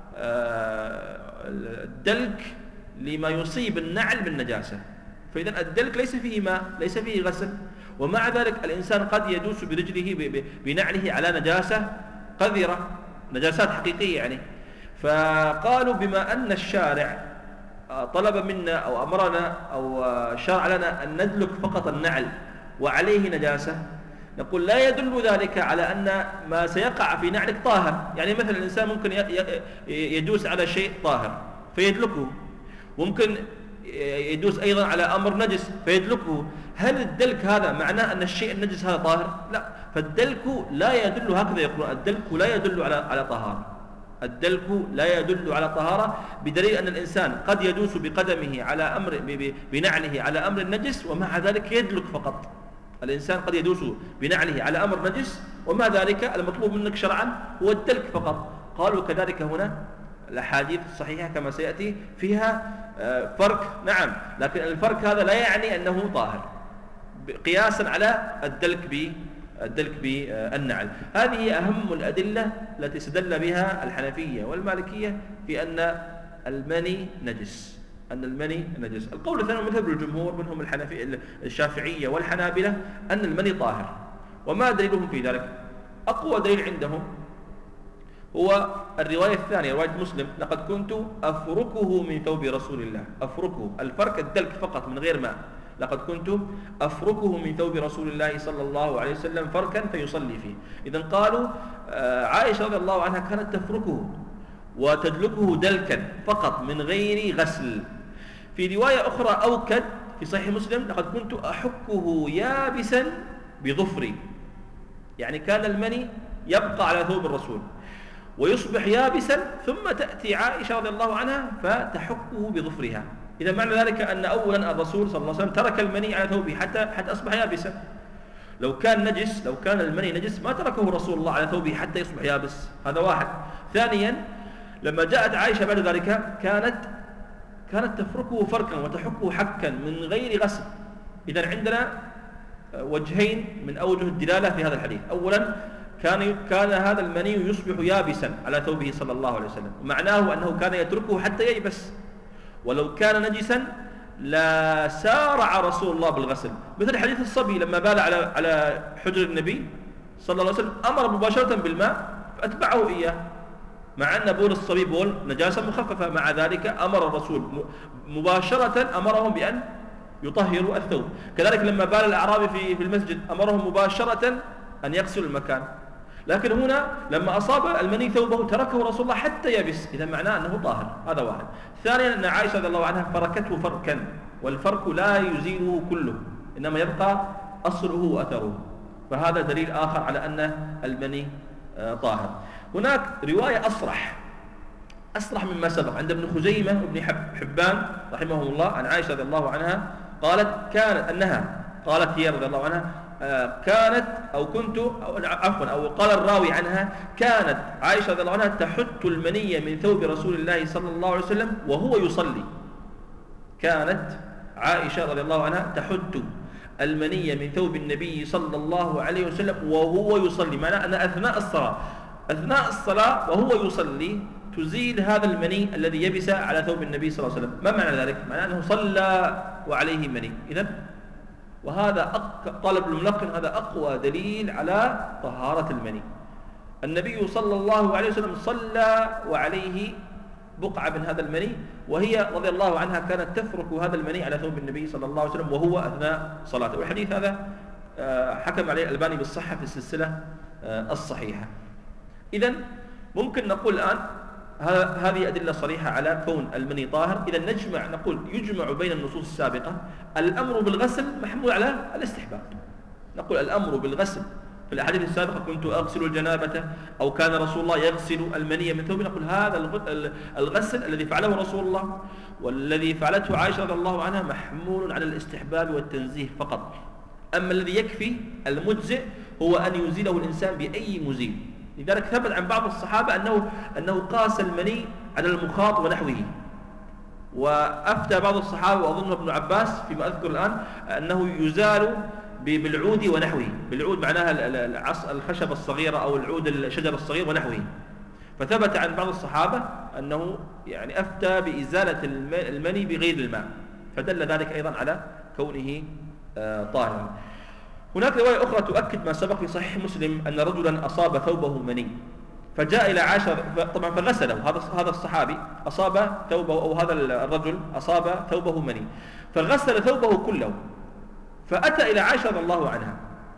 الدلك لما يصيب النعل بالنجاسة، فإذا الدلك ليس فيه ماء ليس فيه غسل، ومع ذلك الإنسان قد يدوس برجله بنعله على نجاسة قذرة، نجاسات حقيقية يعني. فقالوا بما أن الشارع طلب منا أو أمرنا أو شرع لنا أن ندلك فقط النعل وعليه نجاسة، نقول لا يدل ذلك على أن ما سيقع في نعلك طاهر. يعني مثلا الإنسان ممكن يدوس على شيء طاهر فيدلكه، ممكن يدوس أيضا على أمر نجس فيدلكه. هل الدلك هذا معناه أن الشيء النجس هذا طاهر؟ لا، فالدلك لا يدل، هكذا يقولون الدلك لا يدل على طهارة. الدلك لا يدل على طهارة، بدليل أن الإنسان قد يدوس بقدمه على أمر بنعله على أمر النجس ومع ذلك يدلك فقط. الإنسان قد يدوس بنعله على أمر نجس ومع ذلك المطلوب منك شرعا هو الدلك فقط. قالوا كذلك هنا الأحاديث الصحيحة كما سيأتي فيها فرق، نعم، لكن الفرق هذا لا يعني أنه طاهر قياسا على الدلك بالنعل. هذه أهم الأدلة التي استدل بها الحنفية والمالكية في أن المني نجس، القول الثاني مذهب الجمهور منهم الشافعية والحنابلة أن المني طاهر. وما دليلهم في ذلك؟ أقوى دليل عندهم هو الرواية الثانية، رواية مسلم: لقد كنت أفركه من ثوب رسول الله. أفركه، الفرك الدلك فقط من غير ماء. لقد كنت أفركه من ثوب رسول الله صلى الله عليه وسلم فركا فيصلي فيه. إذن قالوا عائشة رضي الله عنها كانت تفركه وتدلكه دلكا فقط من غير غسل. في رواية أخرى أوكد في صحيح مسلم: لقد كنت أحكه يابسا بظفري. يعني كان المني يبقى على ثوب الرسول ويصبح يابسا، ثم تأتي عائشة رضي الله عنها فتحكه بظفرها. إذا معنى ذلك أن أولا الرسول صلى الله عليه وسلم ترك المني على ثوبه حتى أصبح يابسا. لو كان المني نجس ما تركه رسول الله على ثوبه حتى يصبح يابس. هذا واحد. ثانيا، لما جاءت عائشة بعد ذلك كانت تفركه فركا وتحكه حكا من غير غسل. إذا عندنا وجهين من أوجه الدلالة في هذا الحديث. أولا، كان هذا المني يصبح يابسا على ثوبه صلى الله عليه وسلم، معناه أنه كان يتركه حتى ييبس. ولو كان نجسا لا سارع رسول الله بالغسل، مثل حديث الصبي لما بال على حجر النبي صلى الله عليه وسلم أمر مباشرة بالماء فأتبعه إياه، مع أن بول الصبي بول نجاسة مخففة، مع ذلك أمر الرسول مباشرة أمرهم بأن يطهروا الثوب. كذلك لما بال الأعرابي في المسجد أمرهم مباشرة أن يغسلوا المكان. لكن هنا لما أصاب المني ثوبه تركه رسول الله حتى يبس، إذا معناه أنه طاهر. هذا واحد. ثانيا أن عائشة رضي الله عنها فركته فركا، والفرك لا يزيله كله، إنما يبقى أصله وأثره، فهذا دليل آخر على أن المني طاهر. هناك رواية أصرح مما سبق عند ابن خزيمة وابن حبان رحمهم الله عن عائشة رضي الله عنها قالت هي رضي الله عنها كانت أو قال الراوي عنها كانت عائشة رضي الله عنها تحت المني من ثوب رسول الله صلى الله عليه وسلم وهو يصلي. كانت عائشة رضي الله عنها تحت المني من ثوب النبي صلى الله عليه وسلم وهو يصلي، معناه أن أثناء الصلاة وهو يصلي تزيل هذا المني الذي يبس على ثوب النبي صلى الله عليه وسلم. ما معنى ذلك؟ معناه أنه صلى وعليه مني. إذن وهذا طالب الملقن هذا أقوى دليل على طهارة المني. النبي صلى الله عليه وسلم صلى وعليه بقعة من هذا المني، وهي رضي الله عنها كانت تفرك هذا المني على ثوب النبي صلى الله عليه وسلم وهو أثناء صلاته. والحديث هذا حكم عليه الألباني بالصحة في السلسلة الصحيحة. إذن ممكن نقول الآن هذه أدلة صريحة على كون المني طاهر. إذا نقول يجمع بين النصوص السابقة الأمر بالغسل محمول على الاستحباب. نقول الأمر بالغسل في الأحاديث السابقة كنت أغسل الجنابة أو كان رسول الله يغسل المني من ثوبه، نقول هذا الغسل الذي فعله رسول الله والذي فعلته عائشة رضي الله عنها محمول على الاستحباب والتنزيه فقط. أما الذي يكفي المجزئ هو أن يزيله الإنسان بأي مزيل. لذلك ثبت عن بعض الصحابة أنه قاس المني على المخاط ونحوه، وأفتى بعض الصحابة وأظن ابن عباس فيما أذكر الآن أنه يزال بالعود ونحوه. بالعود معناها الخشبة الصغيرة أو العود الشجر الصغير ونحوه. فثبت عن بعض الصحابة أنه يعني أفتى بإزالة المني بغير الماء، فدل ذلك أيضا على كونه طاهرا. هناك رواية أخرى تؤكد ما سبق في صحيح مسلم أن رجلا أصاب ثوبه مني فجاء إلى عائشة طبعا فغسله. هذا الصحابي أصاب ثوبه أو هذا الرجل أصاب ثوبه مني فغسل ثوبه كله، فأتى إلى عائشة رضي الله عنها.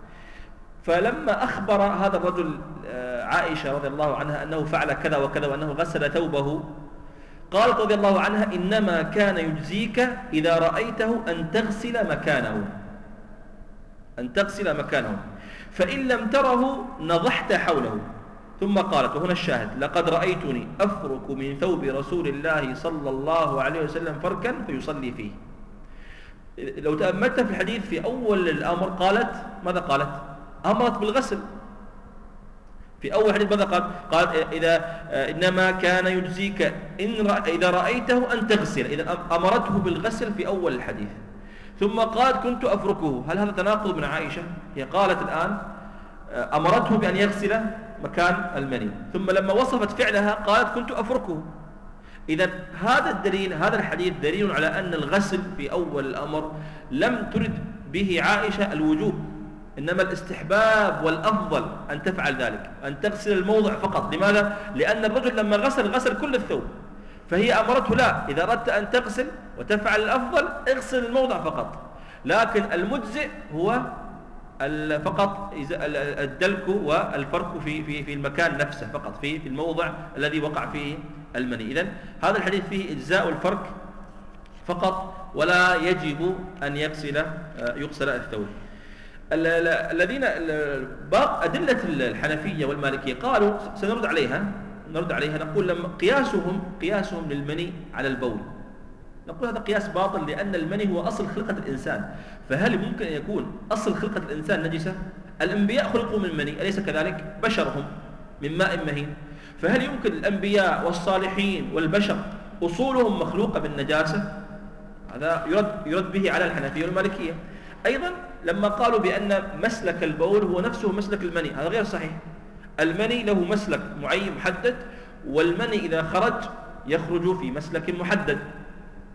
فلما أخبر هذا الرجل عائشة رضي الله عنها أنه فعل كذا وكذا وأنه غسل ثوبه، قالت رضي الله عنها إنما كان يجزيك إذا رأيته أن تغسل مكانه فإن لم تره نضحت حوله. ثم قالت وهنا الشاهد لقد رأيتني أفرك من ثوب رسول الله صلى الله عليه وسلم فركا فيصلي فيه. لو تأملت في الحديث في أول الأمر ماذا قالت؟ أمرت بالغسل. في أول حديث ماذا قالت إنما كان يجزيك إذا رأيته أن تغسل، إذا أمرته بالغسل في أول الحديث. ثم قالت كنت أفركه. هل هذا تناقض من عائشة؟ هي قالت الآن أمرته بأن يغسل مكان المني، ثم لما وصفت فعلها قالت كنت أفركه. إذا هذا الحديث دليل على أن الغسل في أول الأمر لم ترد به عائشة الوجوب، إنما الاستحباب والأفضل أن تفعل ذلك، أن تغسل الموضع فقط. لماذا؟ لأن الرجل لما غسل كل الثوب، فهي أمرته لا، إذا أردت أن تغسل وتفعل الأفضل اغسل الموضع فقط. لكن المجزئ هو فقط الدلك والفرك في المكان نفسه فقط، في الموضع الذي وقع فيه المني. إذن هذا الحديث فيه إجزاء الفرك فقط، ولا يجب أن يغسل الثوب. الذين أدلة الحنفية والمالكية قالوا سنرد عليها نقول لما قياسهم للمني على البول، نقول هذا قياس باطل، لأن المني هو أصل خلقة الإنسان. فهل ممكن أن يكون أصل خلقة الإنسان نجسة؟ الأنبياء خلقوا من مني، أليس كذلك؟ بشرهم من ماء مهين. فهل يمكن الأنبياء والصالحين والبشر أصولهم مخلوقة بالنجاسة؟ هذا يرد به على الحنفية والمالكية. أيضا لما قالوا بأن مسلك البول هو نفسه مسلك المني، هذا غير صحيح. المني له مسلك معين محدد، والمني إذا خرج يخرج في مسلك محدد.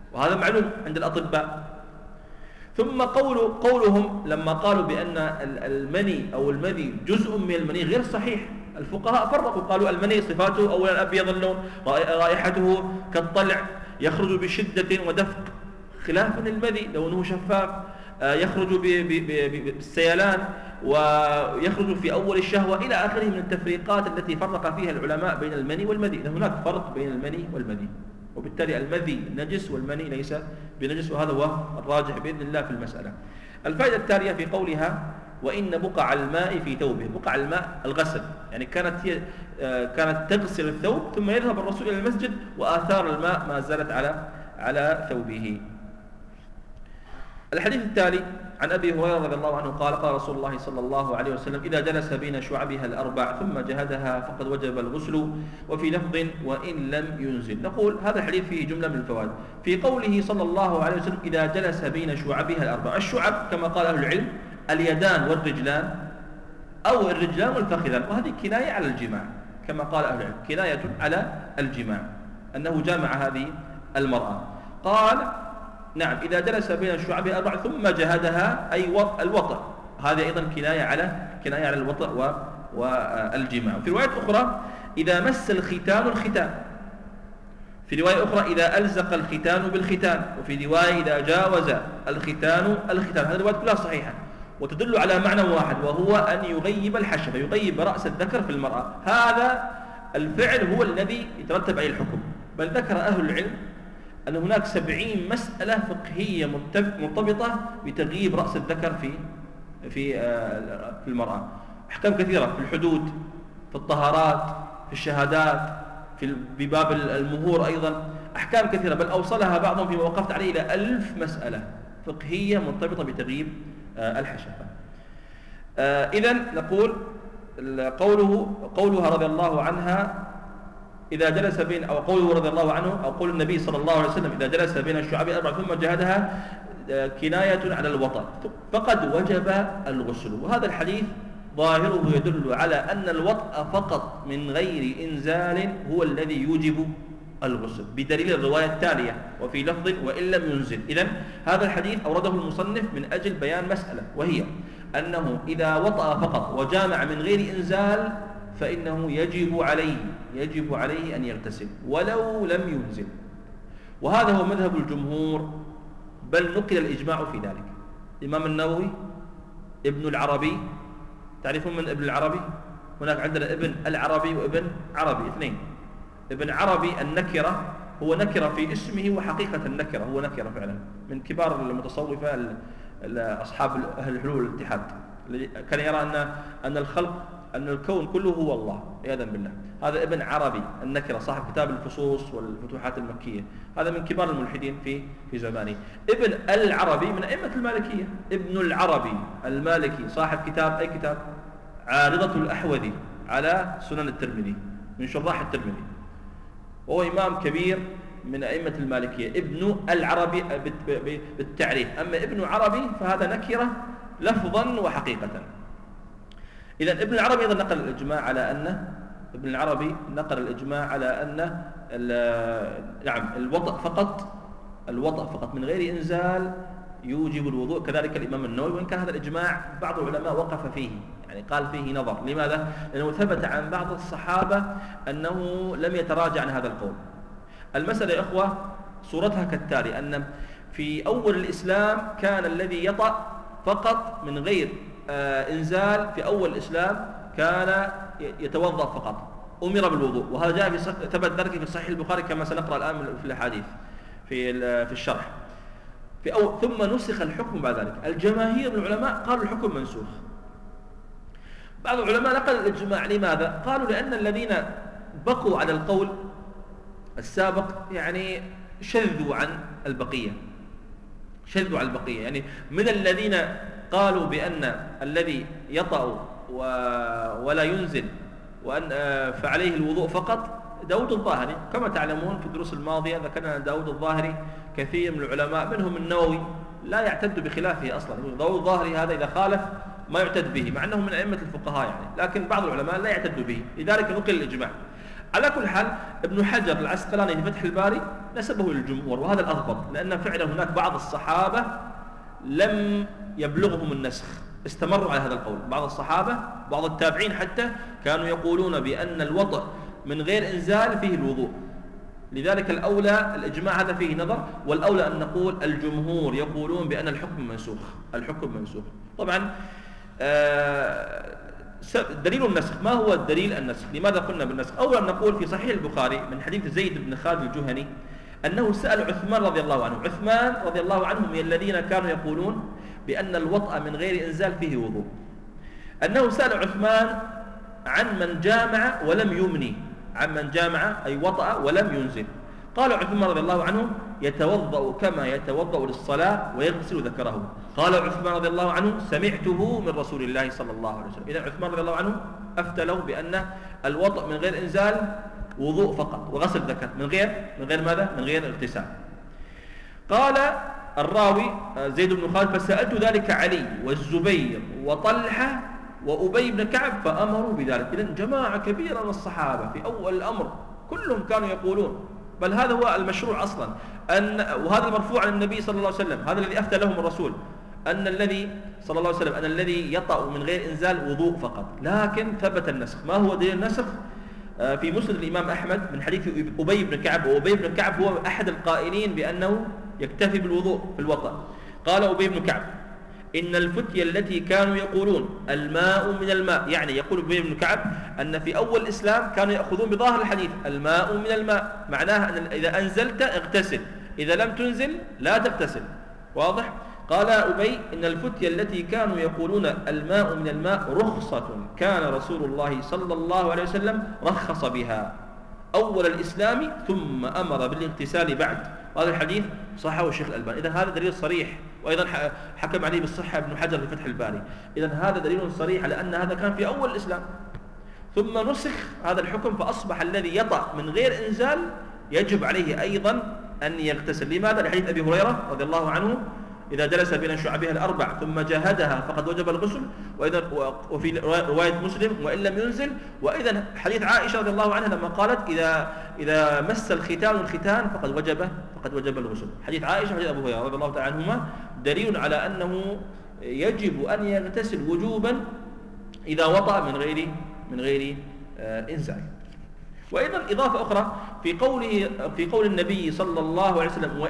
وهذا معلوم عند الأطباء. ثم قولهم لما قالوا بأن المني أو المذي جزء من المني غير صحيح. الفقهاء فرقوا، قالوا المني صفاته أولا أبيض اللون، رائحته كالطلع، يخرج بشدة ودفق، خلاف المذي لونه شفاف، يخرج بالسيلان، ويخرج في أول الشهوة، إلى آخره من التفريقات التي فرق فيها العلماء بين المني والمذي. هناك فرق بين المني والمذي، وبالتالي المذي نجس والمني ليس بنجس، وهذا هو الراجح بإذن الله في المسألة. الفائدة التالية في قولها وإن بقع الماء في ثوبه. بقع الماء الغسل، يعني كانت تغسل الثوب ثم يذهب الرسول إلى المسجد وآثار الماء ما زالت على ثوبه. الحديث التالي عن أبي هريرة رضي الله عنه قال قال رسول الله صلى الله عليه وسلم إذا جلس بين شعبها الأربع ثم جهدها فقد وجب الغسل، وفي لفظ وإن لم ينزل. نقول هذا الحديث فيه جملة من الفوائد. في قوله صلى الله عليه وسلم إذا جلس بين شعبها الأربع، الشعب كما قال أهل العلم اليدان والرجلان أو الرجلان والفخذان، وهذه كناية على الجماع كما قال أهل العلم، كناية على الجماع أنه جامع هذه المرأة. قال نعم إذا جلس بين الشعب الأربع ثم جهدها أي الوطأ، هذه أيضا كناية على الوطأ والجماع. في رواية أخرى إذا مس الختان الختان، في رواية أخرى إذا ألزق الختان بالختان، وفي رواية إذا جاوز الختان الختان. هذه الروايات كلها صحيحة وتدل على معنى واحد، وهو أن يغيب الحشفة، يغيب رأس الذكر في المرأة. هذا الفعل هو الذي يترتب عليه الحكم. بل ذكر أهل العلم أن هناك 70 مسألة فقهية مرتبطة بتغييب رأس الذكر في المرأة. أحكام كثيرة في الحدود، في الطهارات، في الشهادات، في باب المهور أيضا أحكام كثيرة، بل أوصلها بعضهم فيما وقفت عليه إلى 1000 مسألة فقهية مرتبطة بتغييب الحشفة. إذن نقول قولها رضي الله عنها إذا جلس بين، أو قوله رضي الله عنه، أو قول النبي صلى الله عليه وسلم إذا جلس بين الشعب الأربع ثم جهدها كناية على الوطأ فقد وجب الغسل. وهذا الحديث ظاهره يدل على أن الوطأ فقط من غير إنزال هو الذي يوجب الغسل، بدليل الرواية التالية وفي لفظ وإن لم ينزل. إذن هذا الحديث أورده المصنف من أجل بيان مسألة، وهي أنه إذا وطأ فقط وجامع من غير إنزال فإنه يجب عليه أن يغتسل ولو لم ينزل. وهذا هو مذهب الجمهور، بل نقل الإجماع في ذلك. الإمام النووي، ابن العربي، تعرفون من ابن العربي؟ هناك عندنا ابن العربي وابن عربي اثنين. ابن عربي النكرة، هو نكرة في اسمه وحقيقة النكرة هو نكرة فعلا، من كبار المتصوفة أصحاب أهل الحلول والاتحاد، كان يرى أن الخلق، أن الكون كله هو الله عياذا بالله. هذا ابن عربي النكرة صاحب كتاب الفصوص والفتوحات المكية، هذا من كبار الملحدين في زمانه. ابن العربي من أئمة المالكية، ابن العربي المالكي صاحب كتاب، أي كتاب؟ عارضة الأحوذي على سنن الترمذي، من شراح الترمذي، وهو إمام كبير من أئمة المالكية. ابن العربي بالتعريف، أما ابن عربي فهذا نكرة لفظا وحقيقة. إذن ابن العربي أيضا نقل الإجماع على أن نعم الوطأ فقط من غير إنزال يوجب الوضوء، كذلك الإمام النووي، وإن كان هذا الإجماع بعض العلماء وقف فيه، يعني قال فيه نظر. لماذا؟ لأنه ثبت عن بعض الصحابة أنه لم يتراجع عن هذا القول. المسألة يا إخوة صورتها كالتالي: أن في أول الإسلام كان الذي يطأ فقط من غير إنزال، في أول الإسلام كان يتوضأ فقط، أمر بالوضوء، وهذا جاء ثبت ذلك في صحيح البخاري كما سنقرأ الآن في الأحاديث في الشرح. ثم نسخ الحكم بعد ذلك. الجماهير من العلماء قالوا الحكم منسوخ. بعض العلماء نقل الإجماع. لماذا؟ قالوا لأن الذين بقوا على القول السابق يعني شذوا عن البقية، يعني من الذين قالوا بأن الذي يطأ ولا ينزل وأن فعليه الوضوء فقط داود الظاهري. كما تعلمون في الدروس الماضية ذكرنا أن داود الظاهري كثير من العلماء منهم النووي لا يعتد بخلافه أصلا. داود الظاهري هذا إذا خالف ما يعتد به، مع أنه من أئمة الفقهاء يعني، لكن بعض العلماء لا يعتد به، لذلك نقل الإجماع. على كل حال ابن حجر العسقلاني في فتح الباري نسبه للجمهور، وهذا الأضبط، لأن فعلا هناك بعض الصحابة لم يبلغهم النسخ، استمروا على هذا القول. بعض الصحابة بعض التابعين حتى كانوا يقولون بأن الوضع من غير إنزال فيه الوضوء، لذلك الأولى الإجماع هذا فيه نظر، والأولى أن نقول الجمهور يقولون بأن الحكم منسوخ. الحكم منسوخ. طبعا دليل النسخ، ما هو الدليل النسخ؟ لماذا قلنا بالنسخ؟ أولا نقول في صحيح البخاري من حديث زيد بن خالد الجهني أنه سأل عثمان رضي الله عنه. عثمان رضي الله عنه من الذين كانوا يقولون بأن الوطأ من غير إنزال فيه وضوء. أنه سأل عثمان عن من جامع ولم يمني، عن من جامع أي وطأ ولم ينزل. قال عثمان رضي الله عنه يتوضأ كما يتوضأ للصلاة ويغسل ذكره. قال عثمان رضي الله عنه سمعته من رسول الله صلى الله عليه وسلم. إذن عثمان رضي الله عنه أفتى له بأن الوطأ من غير إنزال وضوء فقط وغسل ذكر، من غير ماذا؟ من غير اغتسال. قال الراوي زيد بن خالد فسألت ذلك علي والزبير وطلحة وأبي بن كعب فأمروا بذلك. إذن جماعة كبيرة من الصحابة في أول الأمر كلهم كانوا يقولون، بل هذا هو المشروع أصلا، وهذا المرفوع عن النبي صلى الله عليه وسلم، هذا الذي أفتى لهم الرسول، أن الذي صلى الله عليه وسلم أن الذي يطأ من غير إنزال وضوء فقط. لكن ثبت النسخ. ما هو دليل النسخ؟ في مسند الإمام أحمد من حديث أبي بن كعب، وأبي بن كعب هو أحد القائلين بأنه يكتفي بالوضوء في الوطأ. قال أبي بن كعب إن الفتية التي كانوا يقولون الماء من الماء، يعني يقول أبي بن كعب أن في أول الإسلام كانوا يأخذون بظاهر الحديث الماء من الماء، معناها أن إذا أنزلت اغتسل، إذا لم تنزل لا تغتسل. واضح؟ قال أبي إن الفتية التي كانوا يقولون الماء من الماء رخصة كان رسول الله صلى الله عليه وسلم رخص بها أول الإسلام ثم أمر بالاغتسال بعد. هذا الحديث صححه الشيخ الألباني. إذن هذا دليل صريح، وأيضا حكم عليه بالصحة ابن حجر في فتح الباري. إذن هذا دليل صريح على أن هذا كان في أول الإسلام، ثم نسخ هذا الحكم فأصبح الذي يطأ من غير إنزال يجب عليه أيضا أن يغتسل. لماذا؟ لحديث أبي هريرة رضي الله عنه إذا جلس بين شعبها الأربع ثم جاهدها فقد وجب الغسل. وفي رواية مسلم وإن لم ينزل. وإذا حديث عائشة رضي الله عنها لما قالت إذا مس الختان فقد وجب الغسل. حديث عائشة وحديث أبو هريرة رضي الله تعالى عنهما دليل على أنه يجب أن يغتسل وجوبا إذا وطأ من غير إنزال. وأيضا إضافة أخرى في قول النبي صلى الله عليه وسلم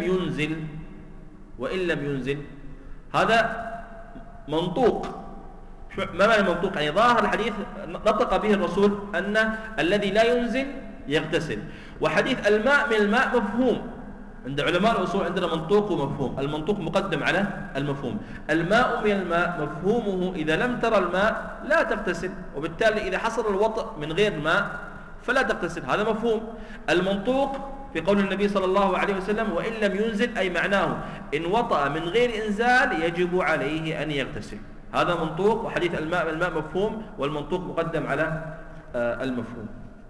وإن لم ينزل، هذا منطوق. ما معنى منطوق؟ يعني ظاهر الحديث نطق به الرسول أن الذي لا ينزل يغتسل. وحديث الماء من الماء مفهوم عند علماء الأصول، عندنا منطوق ومفهوم. المنطوق مقدم على المفهوم. الماء من الماء مفهومه إذا لم ترى الماء لا تغتسل، وبالتالي إذا حصل الوطأ من غير ماء فلا تغتسل، هذا مفهوم. المنطوق في قول النبي صلى الله عليه وسلم وإن لم ينزل أي معناه إن وطأ من غير إنزال يجب عليه أن يغتسل، هذا منطوق. وحديث الماء من الماء مفهوم، والمنطوق مقدم على المفهوم.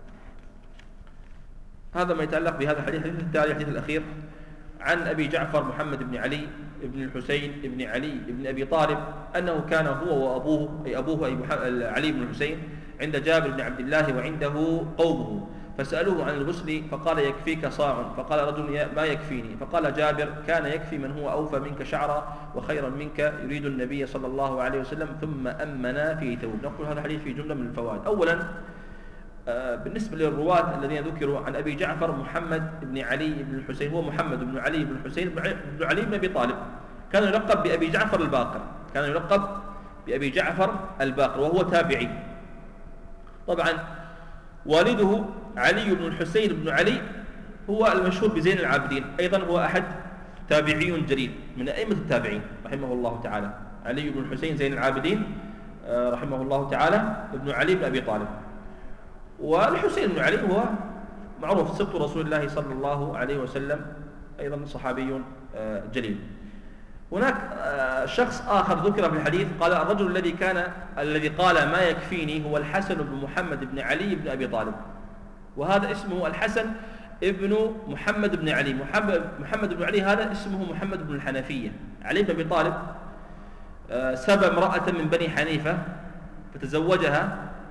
هذا ما يتعلق بهذا الحديث. الحديث التالي الحديث الأخير عن أبي جعفر محمد بن علي بن الحسين بن علي بن أبي طالب أنه كان هو وأبوه أي علي بن الحسين عند جابر بن عبد الله وعنده قومه، فسألوه عن الغسل فقال يكفيك صاع، فقال رجل ما يكفيني، فقال جابر كان يكفي من هو أوفى منك شعرا وخيرا منك يريد النبي صلى الله عليه وسلم ثم أمنا في ثوب. نقول هذا الحديث في جملة من الفوائد. أولا بالنسبة للرواة الذين ذكروا عن أبي جعفر محمد بن علي بن الحسين، هو محمد بن علي بن الحسين بن علي بن أبي طالب، كان يلقب بأبي جعفر الباقر، كان يلقب بأبي جعفر الباقر، وهو تابعي. طبعا والده علي بن الحسين بن علي هو المشهور بزين العابدين، أيضا هو أحد تابعي جليل من أئمة التابعين رحمه الله تعالى. علي بن الحسين زين العابدين رحمه الله تعالى ابن علي بن أبي طالب. والحسين بن علي هو معروف سبط رسول الله صلى الله عليه وسلم، أيضا صحابي جليل. هناك شخص آخر ذكر في الحديث قال الرجل الذي قال ما يكفيني هو الحسن بن محمد بن علي بن أبي طالب، وهذا اسمه الحسن ابن محمد بن علي. محمد بن علي هذا اسمه محمد بن الحنفية. علي بن أبي طالب سبى امرأة من بني حنيفة فتزوجها،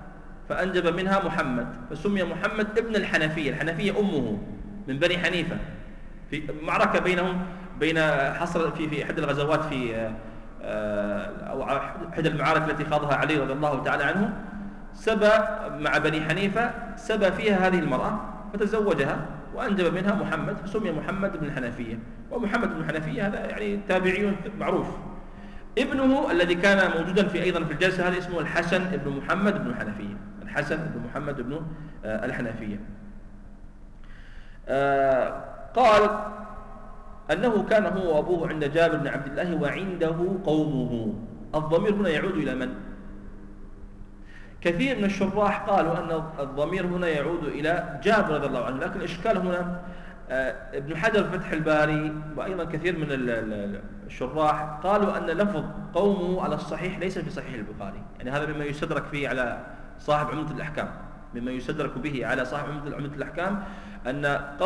فأنجب منها محمد فسمي محمد ابن الحنفية. الحنفية أمه من بني حنيفة. في معركة بينهم حصل في إحدى الغزوات في أو إحدى المعارك التي خاضها علي رضي الله تعالى عنه، سبى مع بني حنيفة، سبى فيها هذه المرأة فتزوجها وأنجب منها محمد فسمي محمد بن الحنفية. ومحمد بن الحنفية هذا يعني تابعي معروف. ابنه الذي كان موجودا أيضا في الجلسة هذه اسمه الحسن بن محمد بن الحنفية. الحسن بن محمد بن الحنفية. قال أنه كان هو وأبوه عند جابر بن عبد الله وعنده قومه. الضمير هنا يعود إلى من؟ كثير من الشراح قالوا أن الضمير هنا يعود إلى جابر رضي الله عنه، لكن الإشكال هنا ابن حجر في فتح الباري وأيضا كثير من الشراح قالوا أن لفظ قومه على الصحيح ليس في صحيح البخاري. يعني هذا مما يستدرك فيه على صاحب عمدة الأحكام، مما يستدرك به على صاحب عمدة الأحكام أن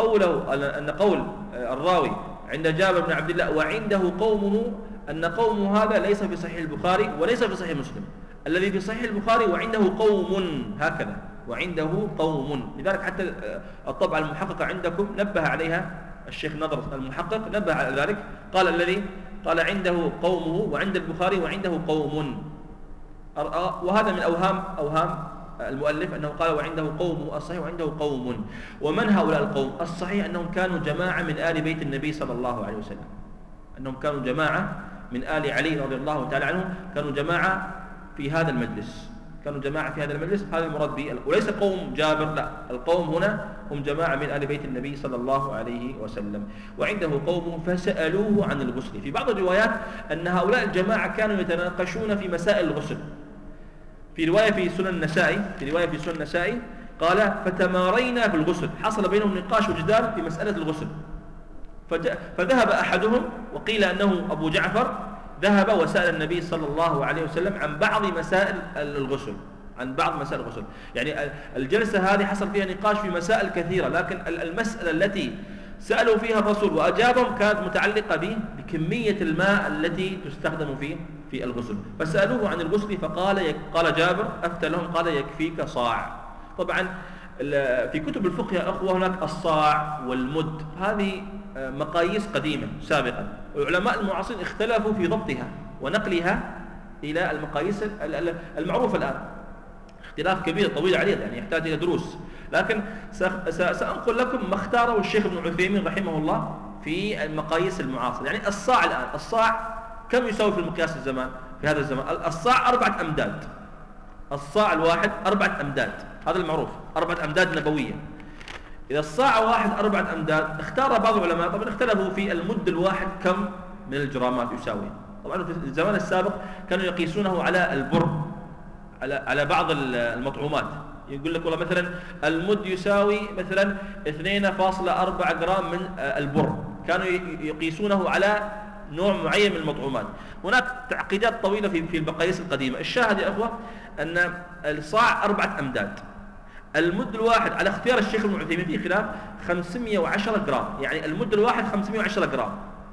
قول الراوي عند جابر بن عبد الله وعنده قومه، أن قومه هذا ليس في صحيح البخاري وليس في صحيح مسلم. الذي في صحيح البخاري وعنده قوم، هكذا وعنده قوم. لذلك حتى الطبعة المحققة عندكم نبه عليها الشيخ نضر المحقق، نبه على ذلك، قال الذي قال عنده قومه وعند البخاري وعنده قوم. وهذا من أوهام المؤلف أنه قال وعنده قوم. الصحيح وعنده قوم. ومن هؤلاء القوم؟ الصحيح أنهم كانوا جماعة من آل بيت النبي صلى الله عليه وسلم، أنهم كانوا جماعة من آل علي رضي الله تعالى عنه، كانوا جماعة في هذا المجلس، كانوا جماعة في هذا المجلس. هذا المراد به، وليس قوم جابر، لا، القوم هنا هم جماعة من آل بيت النبي صلى الله عليه وسلم. وعنده قوم فسألوه عن الغسل. في بعض الروايات أن هؤلاء الجماعة كانوا يتناقشون في مسائل الغسل. في رواية في سنن النسائي قال فتمارينا في الغسل، حصل بينهم نقاش وجدال في مسألة الغسل. فذهب أحدهم، وقيل أنه أبو جعفر، ذهب وسأل النبي صلى الله عليه وسلم عن بعض مسائل الغسل، يعني الجلسة هذه حصل فيها نقاش في مسائل كثيرة، لكن المسألة التي سألوا فيها الرسول وأجابهم كانت متعلقة بكمية الماء التي تستخدم في الغسل. فسألوه عن الغسل قال جابر أفتى لهم قال يكفيك صاع. طبعا في كتب الفقه يا أخوة هناك الصاع والمد، هذه مقاييس قديمة سابقا، والعلماء المعاصرين اختلفوا في ضبطها ونقلها إلى المقاييس المعروفة الآن. اختلاف كبير طويل عريض، يعني يحتاج إلى دروس، لكن سأنقل لكم ما اختاره الشيخ ابن عثيمين رحمه الله في المقاييس المعاصرة. يعني الصاع الآن، الصاع كم يساوي في المقياس الزمان في هذا الزمان؟ الصاع 4 أمداد. الصاع الواحد 4 أمداد، هذا المعروف، 4 أمداد نبوية. إذا الصاع واحد 4 أمداد، اختار بعض العلماء، طبعا اختلفوا في المد الواحد كم من الجرامات يساوي. طبعا في الزمان السابق كانوا يقيسونه على البر، على بعض المطعومات. يقول لك والله مثلا المد يساوي مثلا 2.4 جرام من البر، كانوا يقيسونه على نوع معين من المطعومات. هناك تعقيدات طويلة في المقاييس القديمة. الشاهد يا أخوة أن الصاع 4 أمداد. المد الواحد على اختيار الشيخ ابن عثيمين في خلاف 510 جرام، يعني المد الواحد 510 جرام،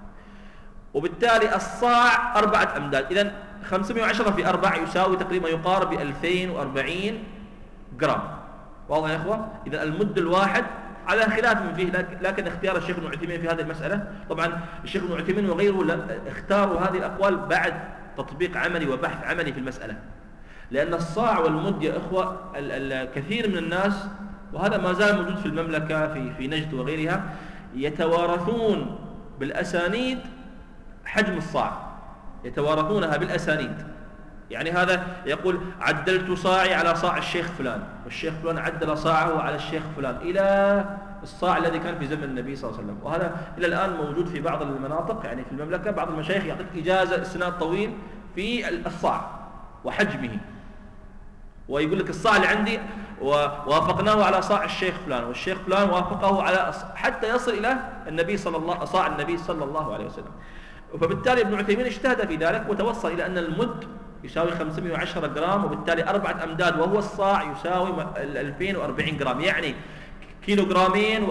وبالتالي الصاع 4 أمداد. إذن 510 في 4 يساوي تقريبا يقارب 2040 جرام. واضح يا أخوة؟ إذن المد الواحد على خلاف فيه، لكن اختيار الشيخ ابن عثيمين في هذه المسألة، طبعا الشيخ ابن عثيمين وغيره اختاروا هذه الأقوال بعد تطبيق عملي وبحث عملي في المسألة. لأن الصاع والمد يا إخوة الكثير من الناس، وهذا ما زال موجود في المملكة في نجد وغيرها، يتوارثون بالأسانيد حجم الصاع، يتوارثونها بالأسانيد. يعني هذا يقول عدلت صاعي على صاع الشيخ فلان، والشيخ فلان عدل صاعه على الشيخ فلان، إلى الصاع الذي كان في زمن النبي صلى الله عليه وسلم. وهذا إلى الآن موجود في بعض المناطق، يعني في المملكة بعض المشايخ يعطيك إجازة إسناد طويل في الصاع وحجمه، ويقول لك الصاع اللي عندي ووافقناه على صاع الشيخ فلان، والشيخ فلان وافقه على، حتى يصل إلى صاع النبي صلى الله عليه وسلم. فبالتالي ابن عثيمين اجتهد في ذلك وتوصل إلى أن المد يساوي 510 جرام، وبالتالي 4 أمداد، وهو الصاع يساوي 2040 جرام، يعني كيلوغرامين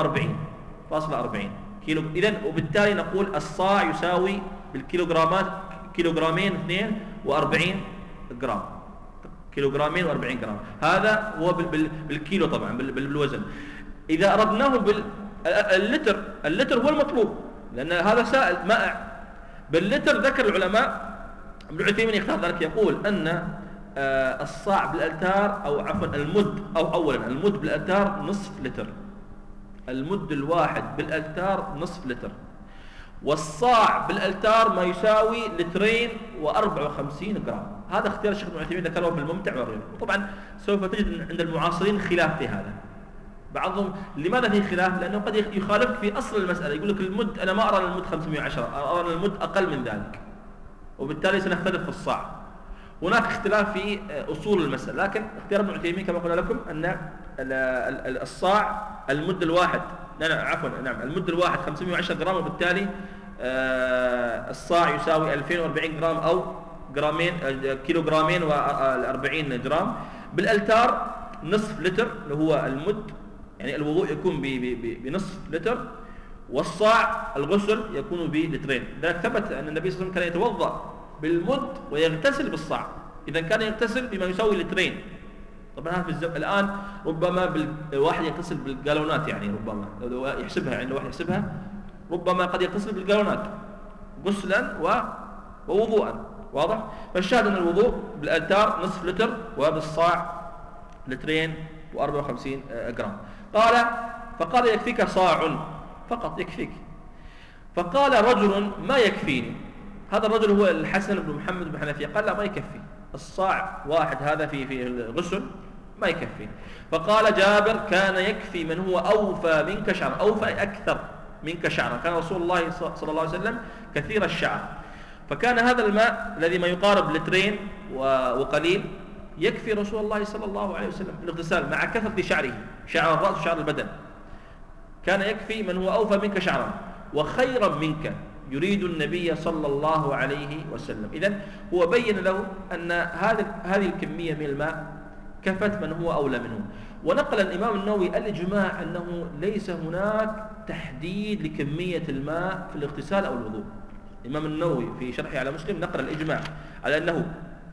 و40.40 كيلو. إذن وبالتالي نقول الصاع يساوي بالكيلوغرامات كيلوغرامين 42 جرام. كيلوغرامين و40 جرام. هذا هو بالكيلو طبعا بالوزن. إذا أردناه اللتر هو المطلوب، لأن هذا سائل مائع. باللتر ذكر العلماء ابن عثيمين يختار ذلك، يقول أن الصاع بالألتار أو عفوا المد، أو أولا المد بالألتار نصف لتر، المد الواحد بالألتار نصف لتر، والصاع بالألتار ما يساوي 254 جرام. هذا اختيار الشيخ ابن عثيمين ذكره في الممتع وغيره. وطبعا سوف تجد عند المعاصرين خلاف في هذا. بعضهم لماذا في خلاف؟ لأنه قد يخالفك في أصل المسألة، يقول لك المد أنا ما أرى المد 510، أرى المد أقل من ذلك، وبالتالي سنختلف في الصاع. هناك اختلاف في أصول المسألة، لكن اختيار ابن عثيمين كما قلنا لكم أن الصاع المد الواحد نعم المد الواحد 510 جرام، وبالتالي الصاع يساوي 2040 جرام أو كيلوغرامين و40 جرام. بالألتار نصف لتر اللي هو المد، يعني الوضوء يكون بنصف لتر، والصاع الغسل يكون بلترين. لذلك ثبت أن النبي صلى الله عليه وسلم كان يتوضأ بالمد ويغتسل بالصاع، إذا كان يغتسل بما يساوي لترين. طبعا هذا الآن ربما الواحد يغتسل بالجالونات، يعني ربما لو يحسبها، يعني الواحد يحسبها ربما قد يغتسل بالجالونات غسلا ووضوءا، واضح؟ فالشاهد أن الوضوء بالألتار نصف لتر، وبالصاع لترين و54 جرام. فقال يكفيك صاع فقط، يكفيك. فقال رجل ما يكفيني، هذا الرجل هو الحسن بن محمد بن حنفية، قال لا ما يكفي، الصاع واحد هذا في الغسل ما يكفي. فقال جابر كان يكفي من هو أوفى منك شعرا، أوفى أكثر منك شعرا، كان رسول الله صلى الله عليه وسلم كثير الشعر. فكان هذا الماء الذي ما يقارب لترين وقليل يكفي رسول الله صلى الله عليه وسلم في الاغتسال مع كثرة شعره، شعر الرأس وشعر البدن. كان يكفي من هو أوفى منك شعرا وخيرا منك، يريد النبي صلى الله عليه وسلم. إذن هو بين له أن هذه الكمية من الماء كفت من هو أولى منه. ونقل الإمام النووي الإجماع أنه ليس هناك تحديد لكمية الماء في الاغتسال أو الوضوء. الإمام النووي في شرحه على مسلم نقل الإجماع على أنه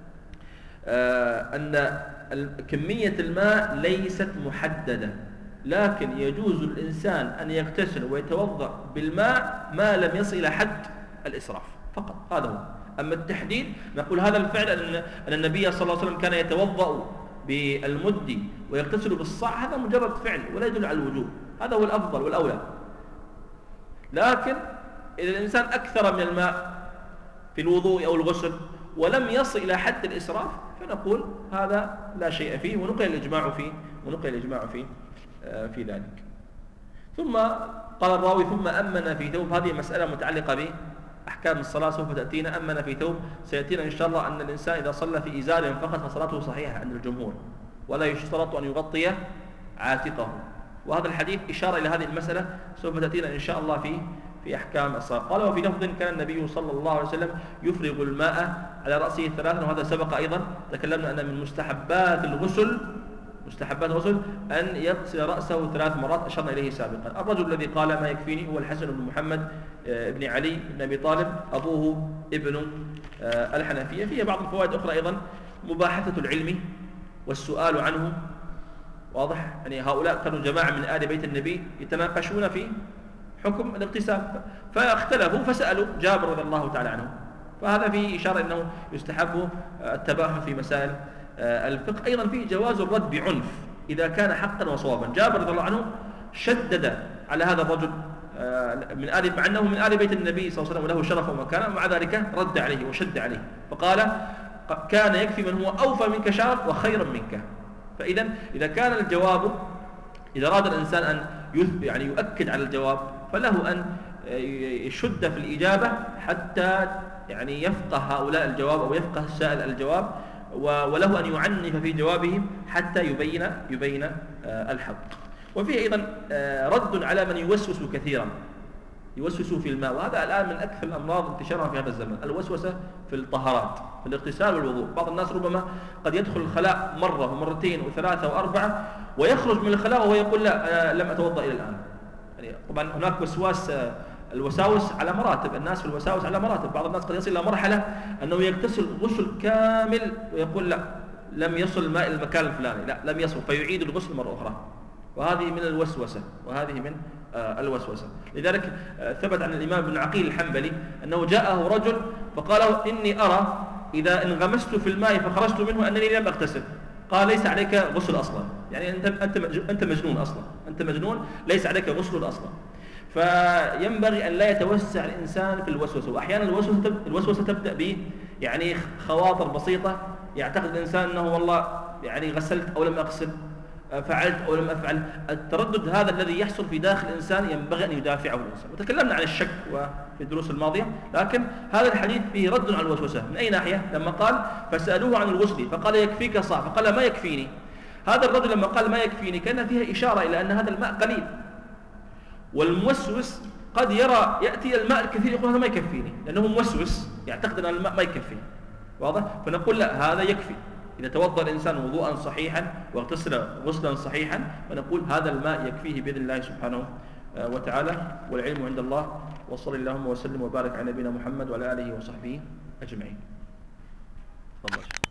أن كمية الماء ليست محددة، لكن يجوز الإنسان أن يغتسل ويتوضأ بالماء ما لم يصل إلى حد الإسراف فقط، هذا هو. أما التحديد نقول هذا الفعل أن النبي صلى الله عليه وسلم كان يتوضأ بالمد ويغتسل بالصاع، هذا مجرد فعل ولا يدل على الوجوب، هذا هو الأفضل والأولى. لكن إذا الإنسان أكثر من الماء في الوضوء أو الغسل ولم يصل إلى حد الإسراف فنقول هذا لا شيء فيه، ونقل الإجماع فيه في ذلك. ثم قال الراوي ثم أمن في ثوب، هذه مسألة متعلقة بأحكام الصلاة سوف تأتينا. أمن في ثوب سيأتينا إن شاء الله أن الإنسان إذا صلى في إزار فقط فصلاته صحيحة عند الجمهور، ولا يشترط أن يغطي عاتقه. وهذا الحديث إشارة إلى هذه المسألة سوف تأتينا إن شاء الله في أحكام الصلاة. قال وفي لفظ كان النبي صلى الله عليه وسلم يفرغ الماء على رأسه ثلاثا، وهذا سبق أيضا تكلمنا أن من مستحبات الغسل أن يغسل رأسه 3 مرات أشرنا إليه سابقا. الرجل الذي قال ما يكفيني هو الحسن بن محمد بن علي بن أبي طالب، أبوه ابن الحنفية. فيه بعض الفوائد أخرى أيضا، مباحثة العلم والسؤال عنه، واضح؟ يعني هؤلاء كانوا جماعة من آل بيت النبي يتناقشون في حكم الاغتسال، فاختلفوا فسألوا جابر رضي الله تعالى عنه. فهذا فيه إشارة أنه يستحب التباحث في مسائل الفقه. أيضا فيه جواز الرد بعنف إذا كان حقا وصوابا. جابر رضي الله عنه شدد على هذا الرجل مع أنه من آل بيت النبي صلى الله عليه وسلم وله شرف ومكانه، مع ذلك رد عليه وشد عليه فقال كان يكفي من هو أوفى منك شعر وخيرا منك. إذا كان الجواب، إذا أراد الإنسان أن يعني يؤكد على الجواب فله أن يشد في الإجابة حتى يعني يفقه هؤلاء الجواب أو يفقه السائل الجواب، وله أن يعنف في جوابهم حتى يبين الحق. وفيه أيضا رد على من يوسوس كثيرا، يوسوس في الماء، وهذا الآن من أكثر الأمراض انتشارا في هذا الزمن، الوسوسة في الطهارات في الاغتسال والوضوء. بعض الناس ربما قد يدخل الخلاء مرة ومرتين وثلاثة وأربعة ويخرج من الخلاء وهو يقول لا لم أتوضأ إلى الآن. يعني طبعا هناك الوساوس على مراتب، الناس في الوساوس على مراتب. بعض الناس قد يصل إلى مرحلة أنه يغتسل غسل كامل ويقول لا لم يصل الماء إلى المكان الفلاني، لا لم يصل، فيعيد الغسل مرة أخرى، وهذه من الوسوسة. لذلك ثبت عن الإمام ابن عقيل الحنبلي أنه جاءه رجل فقال له: إني أرى إذا انغمست في الماء فخرجت منه أنني لم أغتسل. قال: ليس عليك غسل أصلا، يعني أنت مجنون أصلا، أنت مجنون، ليس عليك غسل أصلا. فينبغي أن لا يتوسع الإنسان في الوسوسة. وأحيانا الوسوسة تبدأ به يعني خواطر بسيطة، يعتقد الإنسان أنه والله يعني غسلت أو لم أغسل، فعلت أو لم أفعل. التردد هذا الذي يحصل في داخل الإنسان ينبغي أن يدافعه الإنسان. وتكلمنا عن الشك في الدروس الماضية، لكن هذا الحديث فيه رد على الوسوسة. من أي ناحية؟ لما قال: فسألوه عن الغسل فقال: يكفيك صاع، فقال: ما يكفيني. هذا الرجل لما قال: ما يكفيني كان فيها إشارة إلى أن هذا الماء قليل، والموسوس قد يأتي الماء الكثير يقول: هذا ما يكفيني، لأنه موسوس يعتقد أن الماء ما يكفي. واضح؟ فنقول: لا، هذا يكفي. إذا توضأ الإنسان وضوءا صحيحا واغتسل غسلا صحيحا فنقول هذا الماء يكفيه بإذن الله سبحانه وتعالى. والعلم عند الله. وصلى اللهم وسلم وبارك على نبينا محمد وعلى آله وصحبه أجمعين.